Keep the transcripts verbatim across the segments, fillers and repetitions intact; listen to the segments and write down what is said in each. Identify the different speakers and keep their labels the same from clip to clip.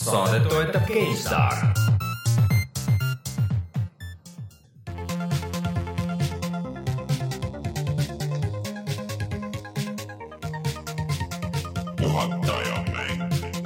Speaker 1: Saadet toetab GameStar. Juhataja mäng.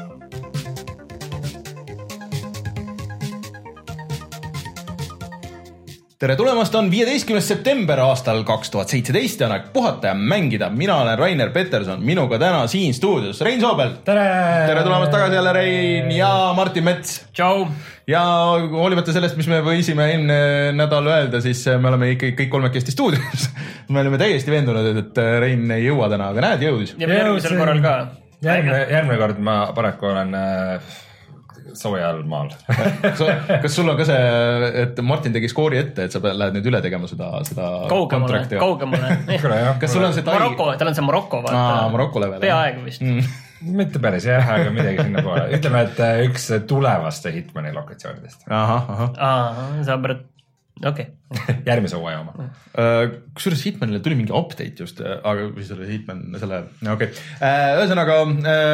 Speaker 1: Tere tulemast, on viieteistkümnes september aastal kaks tuhat seitseteist ja on aeg puhata ja mängida. Mina olen Rainer Peterson, minuga täna siin stuudios Rein Soobel.
Speaker 2: Tere!
Speaker 1: Tere tulemast tagasi jälle Rein ja Martin Mets.
Speaker 2: Tšau!
Speaker 1: Ja hoolimata sellest, mis me võisime eelmine nädal öelda, siis me oleme ikka kõik kolmekesti stuudios. Me oleme täiesti veendunud, et Rein ei jõua täna, aga näed, jõudis.
Speaker 2: Ja järgmisel korral ka.
Speaker 3: Järgmine, järgmine kord ma paraku olen äh, soojal maal.
Speaker 1: Kas sul on ka see, et Martin tegi skoori ette, et sa lähed nüüd üle tegema seda, seda
Speaker 2: kaugemale, kaugemale.
Speaker 1: Kas sul on see
Speaker 2: Marokko, tal on see Marokko, vaata.
Speaker 1: Aa, Marokko level.
Speaker 2: Peaaegu vist.
Speaker 3: Mm. Mitte päris jah, aga midagi sinna poole. Ütleme, et üks tulevaste Hitmani lokatsioonidest.
Speaker 1: Aha, aha.
Speaker 2: Aa, sa pärast, okei.
Speaker 3: Okay. Järgmise hooaja oma.
Speaker 1: Kusjuures Hitmanile tuli mingi update just, aga või selle Hitman, selle, okei. Okay. Ühesõnaga,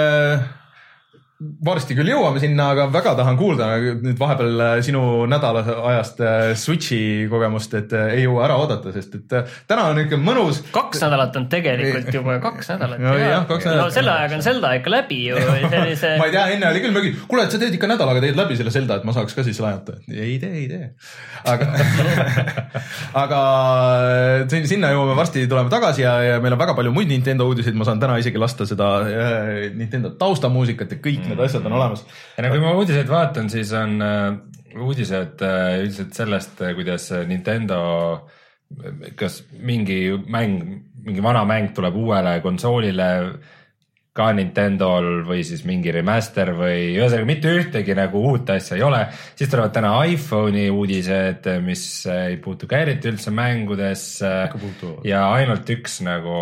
Speaker 1: varsti küll jõuame sinna, aga väga tahan kuulda nüüd vahepeal sinu nädala ajast Switchi kogemust, et ei jõua ära oodata, sest et täna on ikka mõnus.
Speaker 2: Kaks nädalat on tegelikult juba, kaks nädalat.
Speaker 1: No, jah, kaks nädalat.
Speaker 2: No selle ajaga on Zelda ikka läbi ju. Sellise...
Speaker 1: ma ei tea, enne oli küll mögi, kuule, et sa teed ikka nädalaga teed läbi selle Zelda, et ma saaks ka siis laenata. Ei tee, ei tee. Aga, aga sinna jõuame varsti tuleme tagasi ja, ja meil on väga palju muid Nintendo uudiseid, ma saan täna isegi lasta seda Nintendo taustamuusikat ja kõik need asjad on olemas.
Speaker 3: Ja kui ma uudiseid vaatan, siis on uh, uudised uh, üldiselt sellest, kuidas Nintendo, kas mingi mäng, mingi vana mäng tuleb uuele konsoolile ka Nintendol või siis mingi remaster või ühesõnaga mitte ühtegi nagu uut asja ei ole. Siis tulevad täna iPhone'i uudised, mis ei puutu ka eriti üldse mängudes ja ainult üks nagu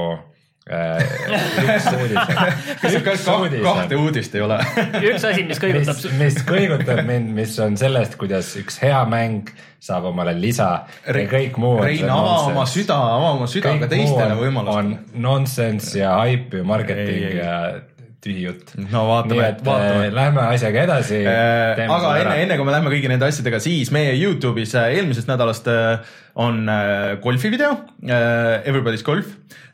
Speaker 3: üks uudis.
Speaker 1: Kahte uudist ei ole.
Speaker 2: Üks asi, mis kõigutab.
Speaker 3: Mis, mis kõigutab mind, mis on sellest, kuidas üks hea mäng saab omale lisa ja kõik muu.
Speaker 1: Rein, ava oma süda, ava oma süda ka teistele võimalust.
Speaker 3: On nonsense ja hype ja marketing ei, ei. ja tühi jutt.
Speaker 1: No vaatame.
Speaker 3: Nii et vaatame. Lähme asjaga edasi.
Speaker 1: Äh, aga enne, enne kui me lähme kõigi nende asjadega, siis meie YouTube'is eelmisest nädalast on golfi video, Everybody's Golf,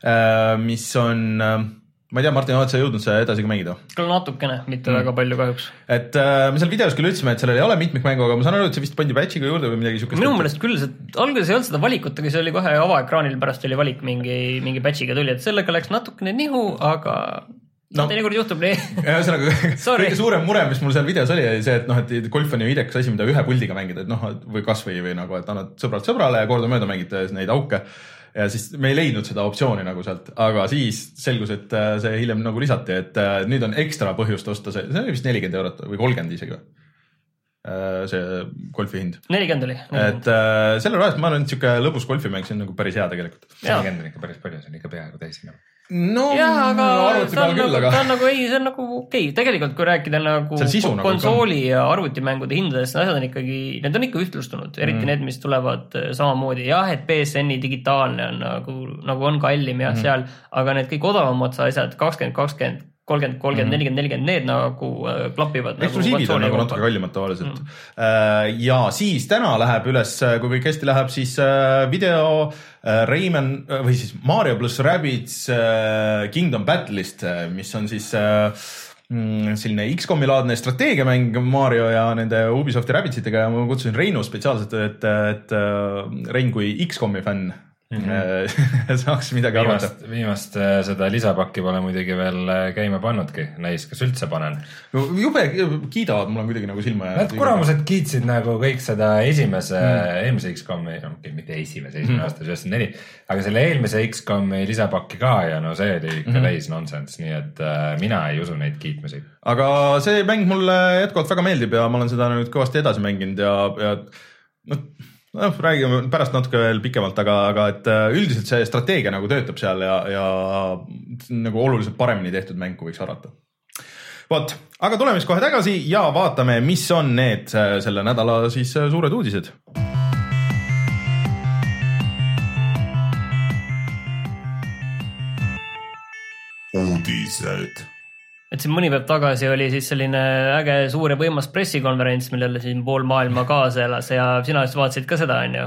Speaker 1: mis on, ma ei tea, Martin, oled sa jõudnud see edasi ka mängida?
Speaker 2: Küll natukene, mitte mm. väga palju kahjuks.
Speaker 1: Et me seal videos küll ütlesime, et sellel ei ole mitmikmängu, aga ma saan aru, et see vist pandi patchiga juurde või midagi sükest.
Speaker 2: Minu meelest küll, see, alguses ei olnud seda valikut, aga see oli kohe avaekraanil, pärast oli valik mingi, mingi patchiga tuli, et sellega läks natukene nihu, aga... No, teinekord juhtub nii.
Speaker 1: Ühesõnaga, kõige suurem mure, mis mul seal videos oli, oli see, et, noh, et golf on ju idekas asi, mida ühe puldiga mängida, et noh, või kas või, või nagu, et annad sõbralt sõbrale ja korda mööda mängid neid auke. Ja siis me ei leidnud seda optsiooni nagu sealt, aga siis selgus, et see hiljem nagu lisati, et nüüd on ekstra põhjust osta see, see oli vist nelikümmend eurot või kolmkümmend isegi või? See golfi hind.
Speaker 2: nelikümmend oli.
Speaker 1: Et selle rajast ma olen niisugune lõbus golfimäng, see on nagu päris hea tegelikult.
Speaker 3: nelikümmend on ikka päris palju, see on ikka peaaegu täisina.
Speaker 1: No,
Speaker 2: jah, aga
Speaker 1: no,
Speaker 2: see on,
Speaker 1: küll,
Speaker 2: nagu,
Speaker 1: aga...
Speaker 2: see on nagu, ei, see on nagu okei. Okay. Tegelikult, kui rääkida nagu konsooli nagu ja arvutimängude hindadest, asjad on ikkagi, need on ikka ühtlustunud, eriti mm. need, mis tulevad samamoodi. Jah, et P S N-i digitaalne on nagu, nagu on kallim ja mm. seal, aga need kõik odavamad asjad, kakskümmend, kakskümmend, kolmkümmend, kolmkümmend, nelikümmend, nelikümmend, need nagu klapivad.
Speaker 1: Eksklusiivid nagu on nagu natuke kallimad tavaliselt. Mm. Ja siis täna läheb üles, kui kõik hästi läheb, siis video Rayman või siis Mario plus Rabbids Kingdom Battle'ist, mis on siis selline X COM-i laadne strateegiamäng Mario ja nende Ubisofti Rabbidsitega ja ma kutsusin Reinu spetsiaalselt, et, et Rein kui X COM-i fänn mm-hmm. saaks midagi
Speaker 3: viimast,
Speaker 1: arvata.
Speaker 3: Viimast seda lisapakki pole muidugi veel käima pannudki. Näis, kas üldse panen?
Speaker 1: No, jube kiidavad, mul on kuidagi nagu silma ja...
Speaker 3: Nad kuramused kiitsid nagu kõik seda esimese, mm. eelmise X COM-i, no mitte esimese, esimene mm. aasta üheksakümmend neli, aga selle eelmise X COM-i lisapakki ka ja no see oli ikka mm. täis nonsense, nii et äh, mina ei usu neid kiitmisi.
Speaker 1: Aga see mäng mulle jätkuvalt väga meeldib ja ma olen seda nüüd kõvasti edasi mänginud ja, ja no, no, räägime pärast natuke veel pikemalt, aga, aga et üldiselt see strateegia nagu töötab seal ja, ja nagu oluliselt paremini tehtud mäng, kui võiks arvata. Vot, aga tuleme siis kohe tagasi ja vaatame, mis on need selle nädala siis suured uudised.
Speaker 2: Uudised. et siin mõni päev tagasi oli siis selline äge suur ja võimas pressikonverents, millele siin pool maailma kaasa elas ja sina just vaatasid ka seda, on ju?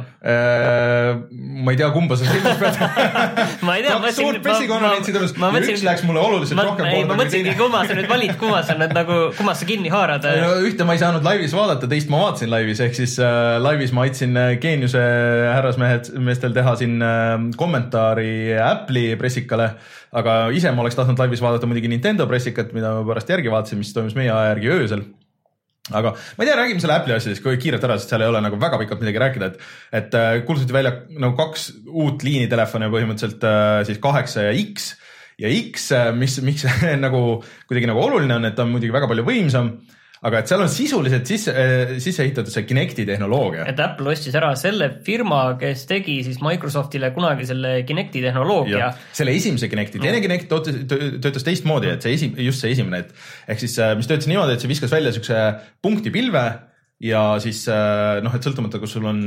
Speaker 1: Ma ei tea, kumba sa silmas pead.
Speaker 2: ma ei tea.
Speaker 1: Kaks suurt pressikonverentsi tõus ja üks läks mulle oluliselt ma, rohkem
Speaker 2: ei, korda. Ma mõtlesingi, kumma sa nüüd valid, kumma sa nüüd nagu, kumma sa kinni haarad.
Speaker 1: No, ühte ma ei saanud laivis vaadata, teist ma vaatasin laivis, ehk siis äh, laivis ma aitsin Geeniuse härrasmehed meestel teha siin äh, kommentaari Apple'i pressikale, aga ise ma oleks tahtnud laivis vaadata muidugi Nintendo pressikat, mida ma pärast järgi vaatasin, mis toimus meie aja järgi öösel. Aga ma ei tea, räägime selle Apple'i asjadest, kui kiirelt ära, sest seal ei ole nagu väga pikalt midagi rääkida, et, et kuulutati välja nagu kaks uut liinitelefoni põhimõtteliselt siis kaheksa ja X ja X, mis, miks nagu kuidagi nagu oluline on, et ta on muidugi väga palju võimsam, aga et seal on sisuliselt sisse, sisse ehitatud see Kinecti tehnoloogia.
Speaker 2: Et Apple ostis ära selle firma, kes tegi siis Microsoftile kunagi selle Kinecti tehnoloogia.
Speaker 1: Ja, selle esimese Kinecti, teine Kinect töötas teistmoodi, et see esi, just see esimene, et ehk siis mis töötas niimoodi, et see viskas välja sükse punkti pilve ja siis noh, et sõltumata, kus sul on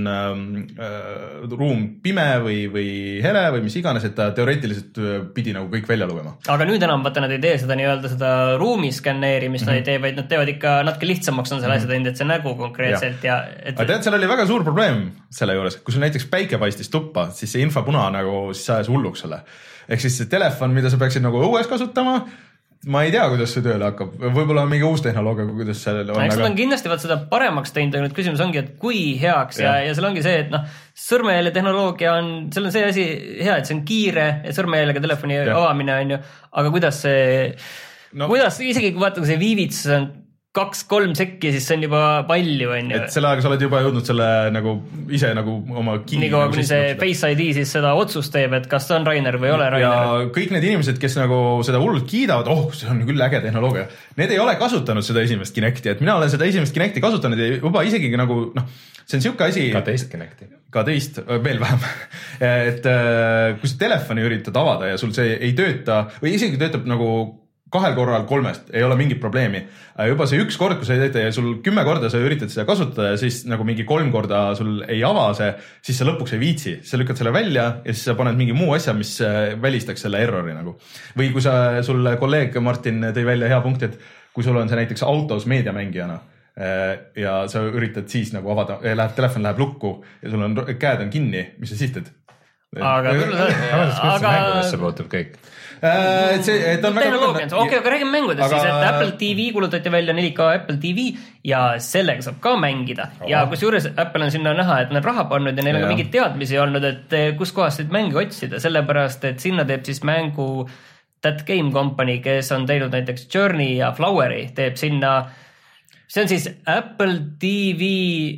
Speaker 1: äh, ruum pime või, või hele või mis iganes, et ta teoreetiliselt pidi nagu kõik välja lugema.
Speaker 2: Aga nüüd enam vaata, nad ei tee seda nii-öelda seda ruumi skanneerimist, mm-hmm. nad ei tee, vaid nad teevad ikka natuke lihtsamaks on selle mm-hmm. asja teinud, et see nägu konkreetselt ja, ja et...
Speaker 1: aga tead, seal oli väga suur probleem selle juures, kui sul näiteks päike paistis tuppa, siis see infrapuna nagu siis ajas hulluks selle. Ehk siis see telefon, mida sa peaksid nagu õues kasutama, ma ei tea, kuidas see tööle hakkab. Võib-olla on mingi uus tehnoloogia, kuidas see on.
Speaker 2: Eks nad on kindlasti vaat seda paremaks teinud, aga nüüd küsimus ongi, et kui heaks ja, ja, ja seal ongi see, et noh, sõrmejälje tehnoloogia on, seal on see asi hea, et see on kiire, et sõrmejäljega telefoni ja. avamine on ju, aga kuidas see, no. kuidas isegi kui vaata, kui see viivitsus on kaks-kolm sekki, siis see on juba palju, on ju.
Speaker 1: Et selle aega sa oled juba jõudnud selle nagu ise nagu oma kinni.
Speaker 2: Nii kui see Face I D siis seda otsust teeb, et kas see on Rainer või ei ole Rainer.
Speaker 1: Ja kõik need inimesed, kes nagu seda hullult kiidavad, oh, see on küll äge tehnoloogia. Need ei ole kasutanud seda esimest Kinecti, et mina olen seda esimest Kinecti kasutanud ja juba isegi nagu, noh, see on siuke asi.
Speaker 3: Ka teist Kinecti.
Speaker 1: Ka teist, veel vähem. Et kui sa telefoni üritad avada ja sul see ei tööta või isegi töötab nagu kahel korral kolmest, ei ole mingit probleemi. Juba see üks kord, kui sa ei teete ja sul kümme korda sa üritad seda kasutada ja siis nagu mingi kolm korda sul ei ava see, siis sa lõpuks ei viitsi. Sa lükkad selle välja ja siis sa paned mingi muu asja, mis välistaks selle errori nagu. Või kui sa, sul kolleeg Martin tõi välja hea punkt, et kui sul on see näiteks autos meediamängijana ja sa üritad siis nagu avada, läheb, telefon läheb lukku ja sul on, käed on kinni, mis sa siis teed?
Speaker 2: Aga küll
Speaker 3: see aga... mängudesse puutub kõik.
Speaker 1: Et see, et on väga
Speaker 2: okei, okay, aga räägime mängudest aga... siis, et Apple T V kuulutati välja neli K Apple T V ja sellega saab ka mängida. Aha. Ja kus juures Apple on sinna näha, et nad raha pannud ja neil on ka mingid teadmisi olnud, et kus kohast neid mänge otsida, sellepärast, et sinna teeb siis mängu That Game Company, kes on teinud näiteks Journey ja Flowery, teeb sinna, see on siis Apple T V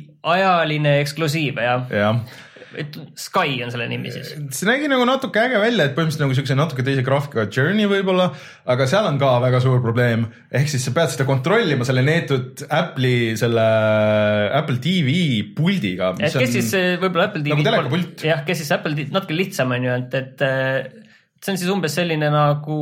Speaker 2: ajaline eksklusiiv, jah?
Speaker 1: Jah.
Speaker 2: Et Sky on selle nimi siis.
Speaker 1: See nägi nagu natuke äge välja, et põhimõtteliselt nagu siukse natuke teise graafika Journey võib-olla, aga seal on ka väga suur probleem. Ehk siis sa pead seda kontrollima selle neetud Apple'i, selle Apple T V puldiga.
Speaker 2: Et kes on, siis võib-olla Apple T V...
Speaker 1: Nagu telekapult.
Speaker 2: Jah, kes siis Apple T V, natuke lihtsam on ju, et, et see on siis umbes selline nagu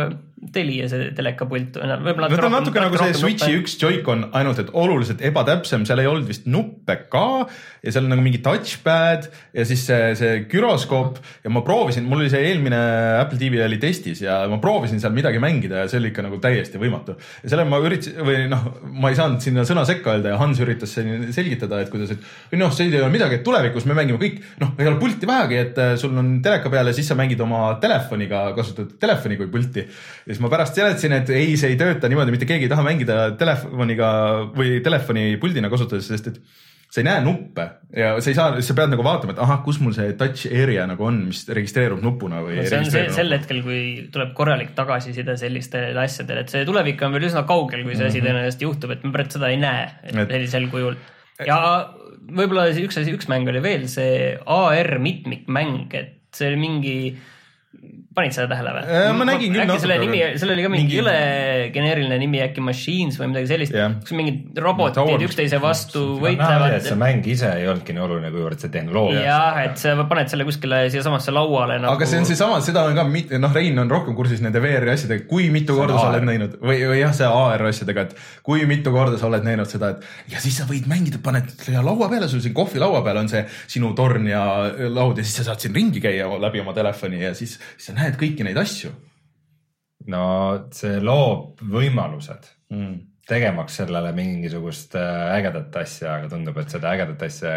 Speaker 2: Telia see telekapult.
Speaker 1: Võib-olla no, on natuke nagu see Switchi üks Joy-Con, ainult et oluliselt ebatäpsem, seal ei olnud vist nuppe ka ja seal on nagu mingi touchpad ja siis see, see gyroskoop ja ma proovisin, mul oli see eelmine Apple T V oli testis ja ma proovisin seal midagi mängida ja see oli ikka nagu täiesti võimatu. Ja selle ma üritasin, või noh, ma ei saanud sinna sõna sekka öelda ja Hans üritas selgitada, et kuidas, et noh, see ei ole midagi, et tulevikus me mängime kõik, noh, ei ole pulti vähegi, et sul on teleka peal ja siis sa mängid oma telefoniga, kasutad telefoni kui pulti. Ja siis ma pärast seletasin, et ei, see ei tööta niimoodi, mitte keegi ei taha mängida telefoniga või telefoni puldina kasutades, sest et sa ei näe nuppe ja sa ei saa, sa pead nagu vaatama, et aha, kus mul see touch area nagu on, mis registreerub nupuna või
Speaker 2: no see on see, sel hetkel, kui tuleb korralik tagasiside sellistele asjadele, et see tulevik on veel üsna kaugel, kui see asi mm-hmm. tõenäoliselt juhtub, et me pärast seda ei näe et sellisel kujul. Ja võib-olla üks asi, üks mäng oli veel see A R mitmikmäng, et see oli mingi panid seda tähele või?
Speaker 1: Ma nägin küll
Speaker 2: natuke. Selle, nimi, selle oli ka mingi, mingi... üle geneeriline nimi, äkki Machines või midagi sellist, yeah. kus mingid robotid üksteise vastu võitlevad.
Speaker 3: See mäng ise ei olnudki nii oluline, kuivõrd see tehnoloogia.
Speaker 2: Jah, et sa paned selle kuskile siia samasse lauale. Nagu...
Speaker 1: Aga see on see sama, seda on ka, noh, Rein on rohkem kursis nende V R asjadega, kui mitu korda sa oled näinud, või, või jah, see A R asjadega, et kui mitu korda sa oled näinud seda, et ja siis sa võid mängida, paned laua peale, sul siin kohvi laua peale on see sinu torn ja laud ja siis sa saad siin ringi käia läbi oma telefoni ja siis, siis sa näed kõiki neid asju.
Speaker 3: no see loob võimalused mm. tegemaks sellele mingisugust ägedat asja, aga tundub, et seda ägedat asja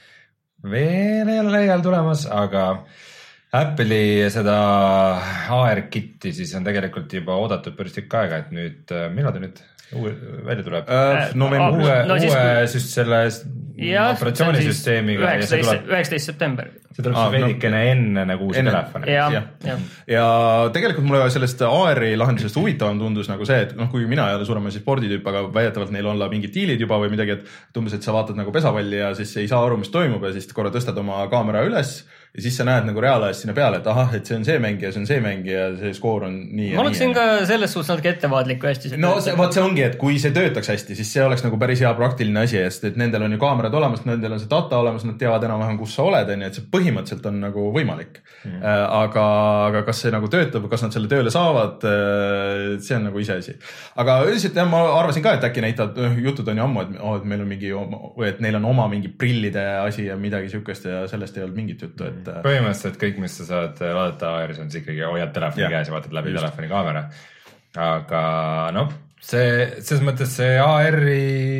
Speaker 3: veel ei ole leial tulemas, aga Apple'i seda A R-kitti siis on tegelikult juba oodatud päris tükk aega, et nüüd, millal ta nüüd uue, välja tuleb?
Speaker 1: Äh, no,
Speaker 3: uue no, uue kui... siis selle ja, operatsioonisüsteemiga.
Speaker 2: üheksateist september.
Speaker 3: See tuleb ah, siis veidikene no, enne nagu uusi telefoni.
Speaker 2: Ja, ja. Ja.
Speaker 1: ja tegelikult mulle sellest A R-i lahendusest huvitavam tundus nagu see, et noh, kui mina ei ole suurema siis sporditüüp, aga väidetavalt neil olla mingid diilid juba või midagi, et umbes, et sa vaatad nagu pesapalli ja siis ei saa aru, mis toimub ja siis korra tõstad oma kaamera üles ja siis sa näed nagu reaalajas sinna peale, et ahah, et see on see mäng ja see on see mäng ja see skoor on nii ja
Speaker 2: ma oleksin ka selles suhtes natuke ettevaatlik, kui hästi see
Speaker 1: no see, vaat see ongi, et kui see töötaks hästi, siis see oleks nagu päris hea praktiline asi, et nendel on ju kaamerad olemas, nendel on see data olemas, nad teavad enam-vähem, kus sa oled, et see põhimõtteliselt on nagu võimalik mm. aga, aga kas see nagu töötab, kas nad selle tööle saavad, see on nagu iseasi. Aga üldiselt jah, ma arvasin ka, et äkki näitavad, jutud on ju ammu, et, oh, et meil on mingi, et neil on oma mingi prillide asi ja midagi sihukest ja sellest ei olnud mingit juttu, et
Speaker 3: põhimõtteliselt kõik, mis sa saad vaadata A R-is on siis ikkagi hoiad telefoni yeah. käes ja vaatad läbi Just. telefoni kaamera. Aga noh, see, selles mõttes see A R-i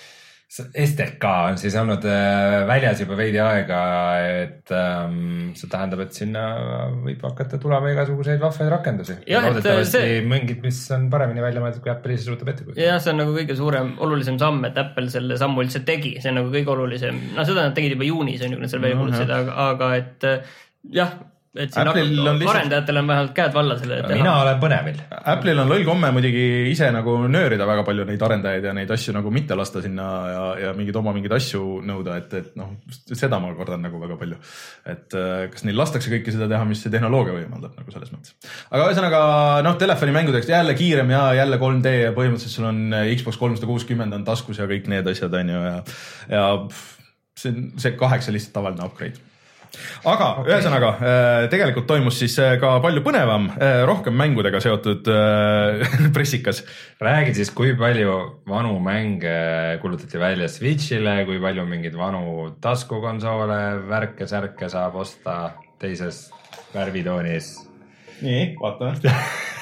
Speaker 3: S D K on siis olnud väljas juba veidi aega, et ähm, see tähendab, et sinna võib hakata tulema igasuguseid vahvaid rakendusi. Ja loodetavasti see... mingid, mis on paremini välja mõeldud, kui Apple ise suutab ette kujutada.
Speaker 2: Ja see on nagu kõige suurem, olulisem samm, et Apple selle sammu üldse tegi. See on nagu kõige olulisem. No seda nad tegid juba juunis, on ju, kui nad seal välja kuulutasid, aga, aga et jah, et siin on arendajatel on vähemalt käed valla selle teha.
Speaker 3: Mina olen põnevil.
Speaker 1: Apple'il on loll komme muidugi ise nagu nöörida väga palju neid arendajaid ja neid asju nagu mitte lasta sinna ja, ja mingid oma mingid asju nõuda, et, et noh, seda ma kordan nagu väga palju. Et kas neil lastakse kõike seda teha, mis see tehnoloogia võimaldab nagu selles mõttes. Aga ühesõnaga, noh, telefonimängudeks jälle kiirem ja jälle kolm D ja põhimõtteliselt sul on Xbox kolmsada kuuskümmend on taskus ja kõik need asjad on ju ja, ja see, see kaheksa lihtsalt tavaline upgrade. Aga okay. Ühesõnaga, tegelikult toimus siis ka palju põnevam, rohkem mängudega seotud pressikas.
Speaker 3: Räägi siis, kui palju vanu mänge kulutati välja Switchile, kui palju mingid vanu taskukonsoole, värke, särke saab osta teises värvitoonis.
Speaker 1: Nii, vaatame.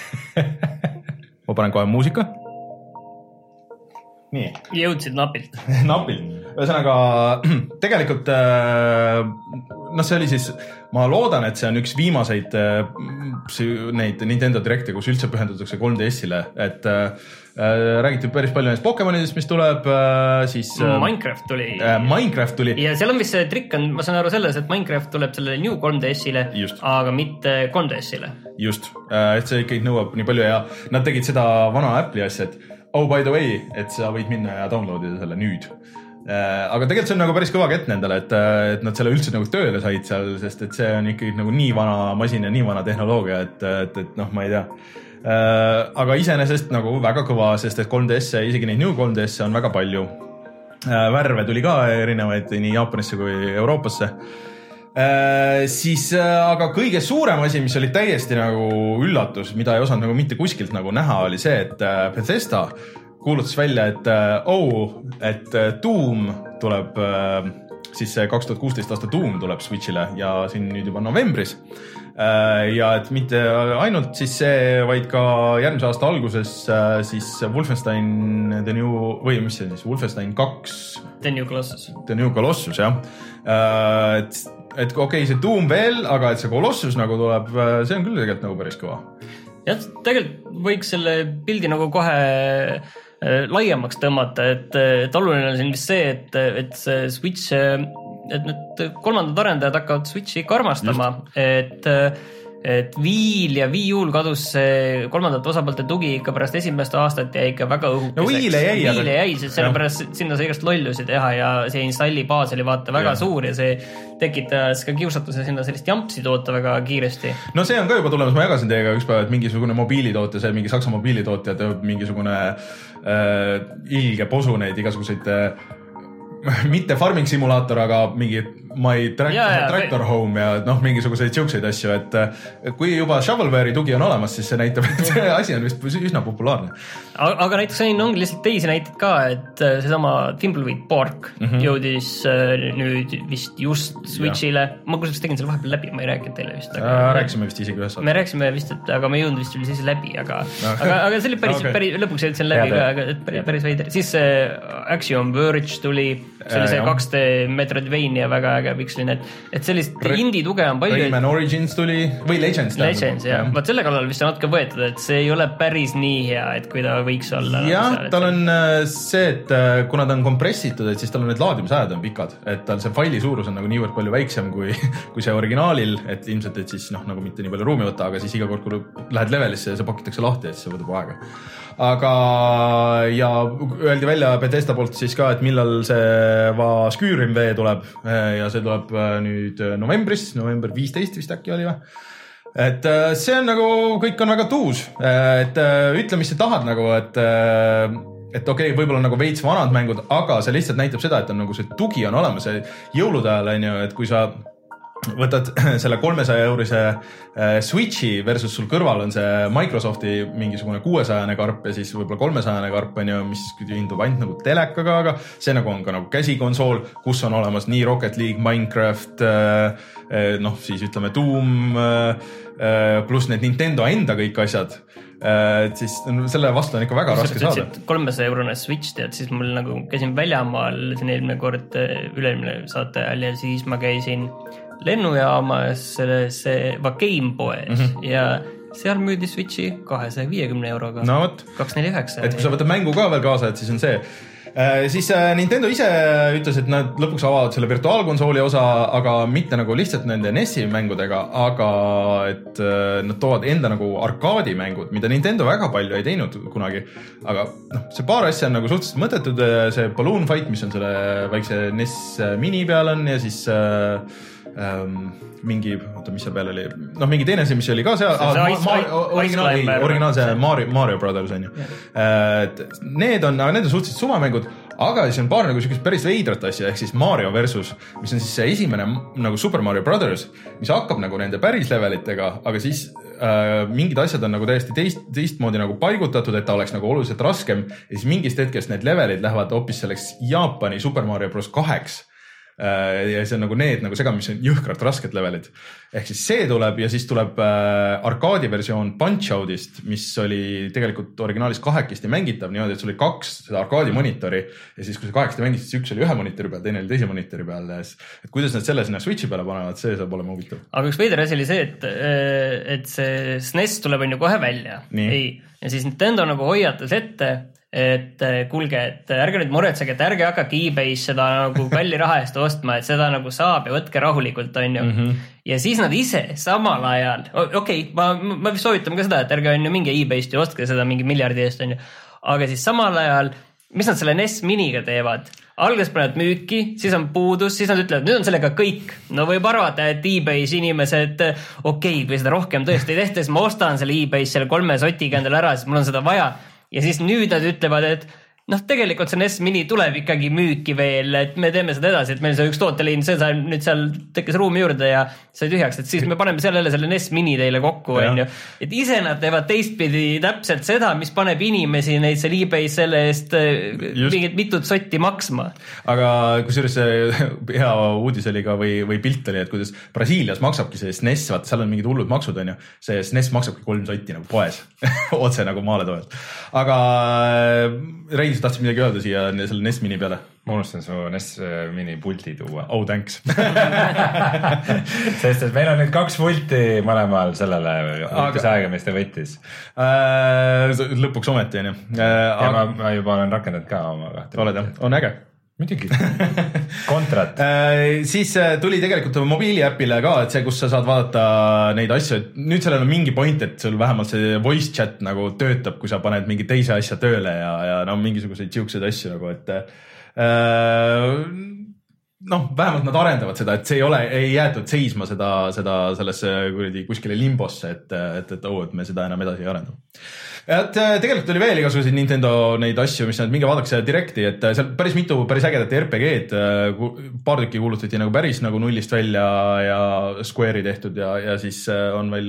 Speaker 1: Ma panen kohe muusika. Nii.
Speaker 2: Jõudsid napilt.
Speaker 1: Napilt. Ühesõnaga, tegelikult noh, see oli siis, ma loodan, et see on üks viimaseid neid Nintendo Directe, kus üldse pühendatakse kolm D S-ile, et räägiti päris palju neist Pokemonidest, mis tuleb, siis
Speaker 2: Minecraft tuli.
Speaker 1: Minecraft tuli.
Speaker 2: Ja seal on vist see trikk on, ma saan aru selles, et Minecraft tuleb sellele New kolm D S-ile, aga mitte kolm D S-ile.
Speaker 1: Just, et see ikkagi nõuab nii palju ja nad tegid seda vana Apple'i asja, et oh, by the way, et sa võid minna ja downloadida selle nüüd. Aga tegelikult see on nagu päris kõva kett nendele, et, et nad selle üldse nagu tööle said seal, sest et see on ikkagi nagu nii vana masin ja nii vana tehnoloogia, et, et, et noh, ma ei tea. Aga iseenesest nagu väga kõva, sest et kolm D S, isegi neid New kolm D S on väga palju. Värve tuli ka erinevaid nii Jaapanisse kui Euroopasse. Siis aga kõige suurem asi, mis oli täiesti nagu üllatus, mida ei osanud nagu mitte kuskilt nagu näha, oli see, et Bethesda kuulutas välja, et oh, et Doom tuleb, siis kaks tuhat kuusteist aasta Doom tuleb Switchile ja siin nüüd juba novembris. Ja et mitte ainult siis see, vaid ka järgmise aasta alguses siis Wolfenstein The New, või mis see siis, Wolfenstein kaks
Speaker 2: The New Colossus
Speaker 1: The New Colossus, jah. Et, et okei, okay, see Doom veel, aga et see Colossus nagu tuleb, see on küll tegelikult nagu päris kõva.
Speaker 2: Ja tegelikult võiks selle pildi nagu kohe laiemaks tõmmata, et, et oluline on siin vist see, et, et see Switch, et need kolmandad arendajad hakkavad Switchi ikka armastama, et, et Wii'l ja Wii U'l kadus see kolmandate osapoolte tugi ikka pärast esimest aastat ja ikka väga õhukeseks.
Speaker 1: No Wii'le jäi.
Speaker 2: Wii'le jäi, sest sellepärast sinna sai igast lollusi teha ja see installi baas oli vaata väga ja. Suur ja see tekitas ka kiusatuse sinna sellist jampsi toota väga kiiresti.
Speaker 1: No see on ka juba tulemas, ma jagasin teiega üks päev, et mingisugune mobiilitootja, see mingi Saksa mobiilitootja teeb mingisugune äh, ilge posu neid igasuguseid äh, mitte farming simulaator, aga mingi my track, ja, ja, tractor või... home ja noh, mingisuguseid siukseid asju, et kui juba shovelware'i tugi on olemas, siis see näitab, et see asi on vist üsna populaarne.
Speaker 2: Aga, aga näiteks siin ongi lihtsalt teisi näiteid ka, et seesama Thimbleweed Park mm -hmm. jõudis nüüd vist just Switch'ile. Ma kusjuures tegin selle vahepeal läbi, ma ei rääkinud teile vist. Aga...
Speaker 1: Äh, rääkisime vist isegi ühes.
Speaker 2: Me rääkisime vist, et aga me ei jõudnud vist siis läbi, aga, no. aga, aga see oli päris, okay. päris lõpuks jõudsin läbi ka, aga päris, päris veider. Siis Axiom Verge tuli, see oli see kaks D Metroidvania väga äge piksline, et, et sellist Re indie tuge on palju.
Speaker 1: Rayman Origins tuli või Legends.
Speaker 2: Legends, jah. Vaat selle kallal vist on natuke võetud, et see ei ole päris nii hea, et kui ta võiks olla.
Speaker 1: Jah, tal on see, et kuna ta on kompressitud, et siis tal on need laadimisajad on pikad, et tal see faili suurus on nagu niivõrd palju väiksem kui, kui see originaalil, et ilmselt, et siis noh, nagu mitte nii palju ruumi võtta, aga siis iga kord, kui lähed levelisse ja see pakitakse lahti, et siis see võtab aega. Aga ja öeldi välja Bethesda poolt siis ka, et millal see va Skyrim V tuleb ja see tuleb nüüd novembris, november viisteist vist äkki oli või? Et see on nagu, kõik on väga tuus, et ütle, mis sa tahad nagu, et et okei okay,, võib-olla nagu veits vanad mängud, aga see lihtsalt näitab seda, et on nagu see tugi on olemas jõulude ajal, on ju, et kui sa võtad selle kolmesaja eurise Switchi versus sul kõrval on see Microsofti mingisugune kuuesajane karp ja siis võib-olla kolmesajane karp on ju, mis hindub ainult nagu telekaga, aga see nagu on ka nagu käsikonsool, kus on olemas nii Rocket League, Minecraft, noh siis ütleme Doom, pluss need Nintendo enda kõik asjad, et siis selle vastu on ikka väga raske saada.
Speaker 2: kolmesaja eurone Switch tead, siis mul nagu käisin väljamaal siin eelmine kord üleilmine saate ajal ja siis ma käisin lennujaamas selles Gamepoes mm -hmm. ja seal müüdi Switchi kahesaja viiekümne euroga.
Speaker 1: No võt.
Speaker 2: kaks nelikümmend üheksa.
Speaker 1: Et kui sa võtad mängu ka veel kaasa, et siis on see. Äh, siis äh, Nintendo ise ütles, et nad lõpuks avavad selle virtuaalkonsooli osa, aga mitte nagu lihtsalt nende N E S-i mängudega, aga et äh, nad toovad enda nagu arkaadimängud, mida Nintendo väga palju ei teinud kunagi. Aga noh, see paar asja on nagu suhteliselt mõttetud, see Balloon Fight, mis on selle väikse N E S mini peal on ja siis äh, ähm, mingi, oota, mis seal peal oli, noh, mingi teine asi, mis oli ka seal, originaalse Mario, Mario Brothers on ju. Et need on, aga need on suhteliselt suvamängud, aga siis on paar nagu sellist päris veidrat asja, ehk siis Mario versus, mis on siis see esimene nagu Super Mario Brothers, mis hakkab nagu nende päris levelitega, aga siis äh, mingid asjad on nagu täiesti teist, teistmoodi nagu paigutatud, et ta oleks nagu oluliselt raskem ja siis mingist hetkest need levelid lähevad hoopis selleks Jaapani Super Mario Bros kaheks. Ja see on nagu need nagu segam, mis on jõhkralt rasked levelid. Ehk siis see tuleb ja siis tuleb äh, arkaadi versioon Punch-Outist, mis oli tegelikult originaalis kahekesti mängitav, niimoodi, et sul oli kaks seda arkaadi monitori ja siis kui sa kahekesti mängid, siis üks oli ühe monitori peal, teine oli teise monitori peal. Et kuidas nad selle sinna Switchi peale panevad, see saab olema huvitav.
Speaker 2: Aga üks veider asi oli see, et, et see S N E S tuleb on ju kohe välja. Ei. Ja siis Nintendo nagu hoiatas ette, et kuulge, et ärge nüüd muretsege, et ärge hakake eBay's seda nagu kalli raha eest ostma, et seda nagu saab ja võtke rahulikult, on ju. Mm -hmm. Ja siis nad ise samal ajal, okei, okay, ma, ma soovitan ka seda, et ärge on ju mingi eBay'st ja ostke seda mingi miljardi eest, on ju. Aga siis samal ajal, mis nad selle N E S miniga teevad? Algas panevad müüki, siis on puudus, siis nad ütlevad, nüüd on sellega kõik. No võib arvata, et eBay's inimesed, okei, okay, kui seda rohkem tõesti ei tehta, siis ma ostan selle eBay's selle kolme sotiga endale ära, siis mul on seda vaja. Ja siis nüüd nad ütlevad, et noh, tegelikult see N E S mini tuleb ikkagi müüki veel, et me teeme seda edasi, et meil see üks tooteliin, see sai nüüd seal tekkes ruumi juurde ja sai tühjaks, et siis me paneme sellele selle N E S mini teile kokku, on ju. Et ise nad teevad teistpidi täpselt seda, mis paneb inimesi neid seal eBay's selle eest mingit mitut sotti maksma.
Speaker 1: Aga kusjuures see hea uudis oli ka või, või pilt oli, et kuidas Brasiilias maksabki see S N E S, vaata seal on mingid hullud maksud, on ju. See S N E S maksabki kolm sotti nagu poes, otse nagu maale toojalt. Aga Rein, sa tahtsid midagi öelda siia selle N E S mini peale?
Speaker 3: Ma unustan su N E S mini pulti tuua.
Speaker 1: Oh, thanks.
Speaker 3: Sest et meil on nüüd kaks pulti mõlemal sellele, mis aega meist ta võttis.
Speaker 1: Äh, lõpuks ometi, on ju.
Speaker 3: Ja aga... ma, ma juba olen rakendanud ka oma kahte.
Speaker 1: Oled jah? On äge?
Speaker 3: Muidugi. Kontrat.
Speaker 1: Äh, siis tuli tegelikult mobiiliäpile ka, et see, kus sa saad vaadata neid asju, et nüüd sellel on mingi point, et sul vähemalt see voice chat nagu töötab, kui sa paned mingi teise asja tööle ja, ja no mingisuguseid siukseid asju nagu, et äh, noh, vähemalt nad arendavad seda, et see ei ole, ei jäetud seisma seda, seda sellesse kuradi kuskile limbosse, et, et, et oh, et me seda enam edasi ei arenda. et tegelikult oli veel igasuguseid Nintendo neid asju, mis nad minge vaadaks Directi, et seal päris mitu päris ägedat R P G-d, paar tükki kuulutati nagu päris nagu nullist välja ja Square'i tehtud ja, ja siis on veel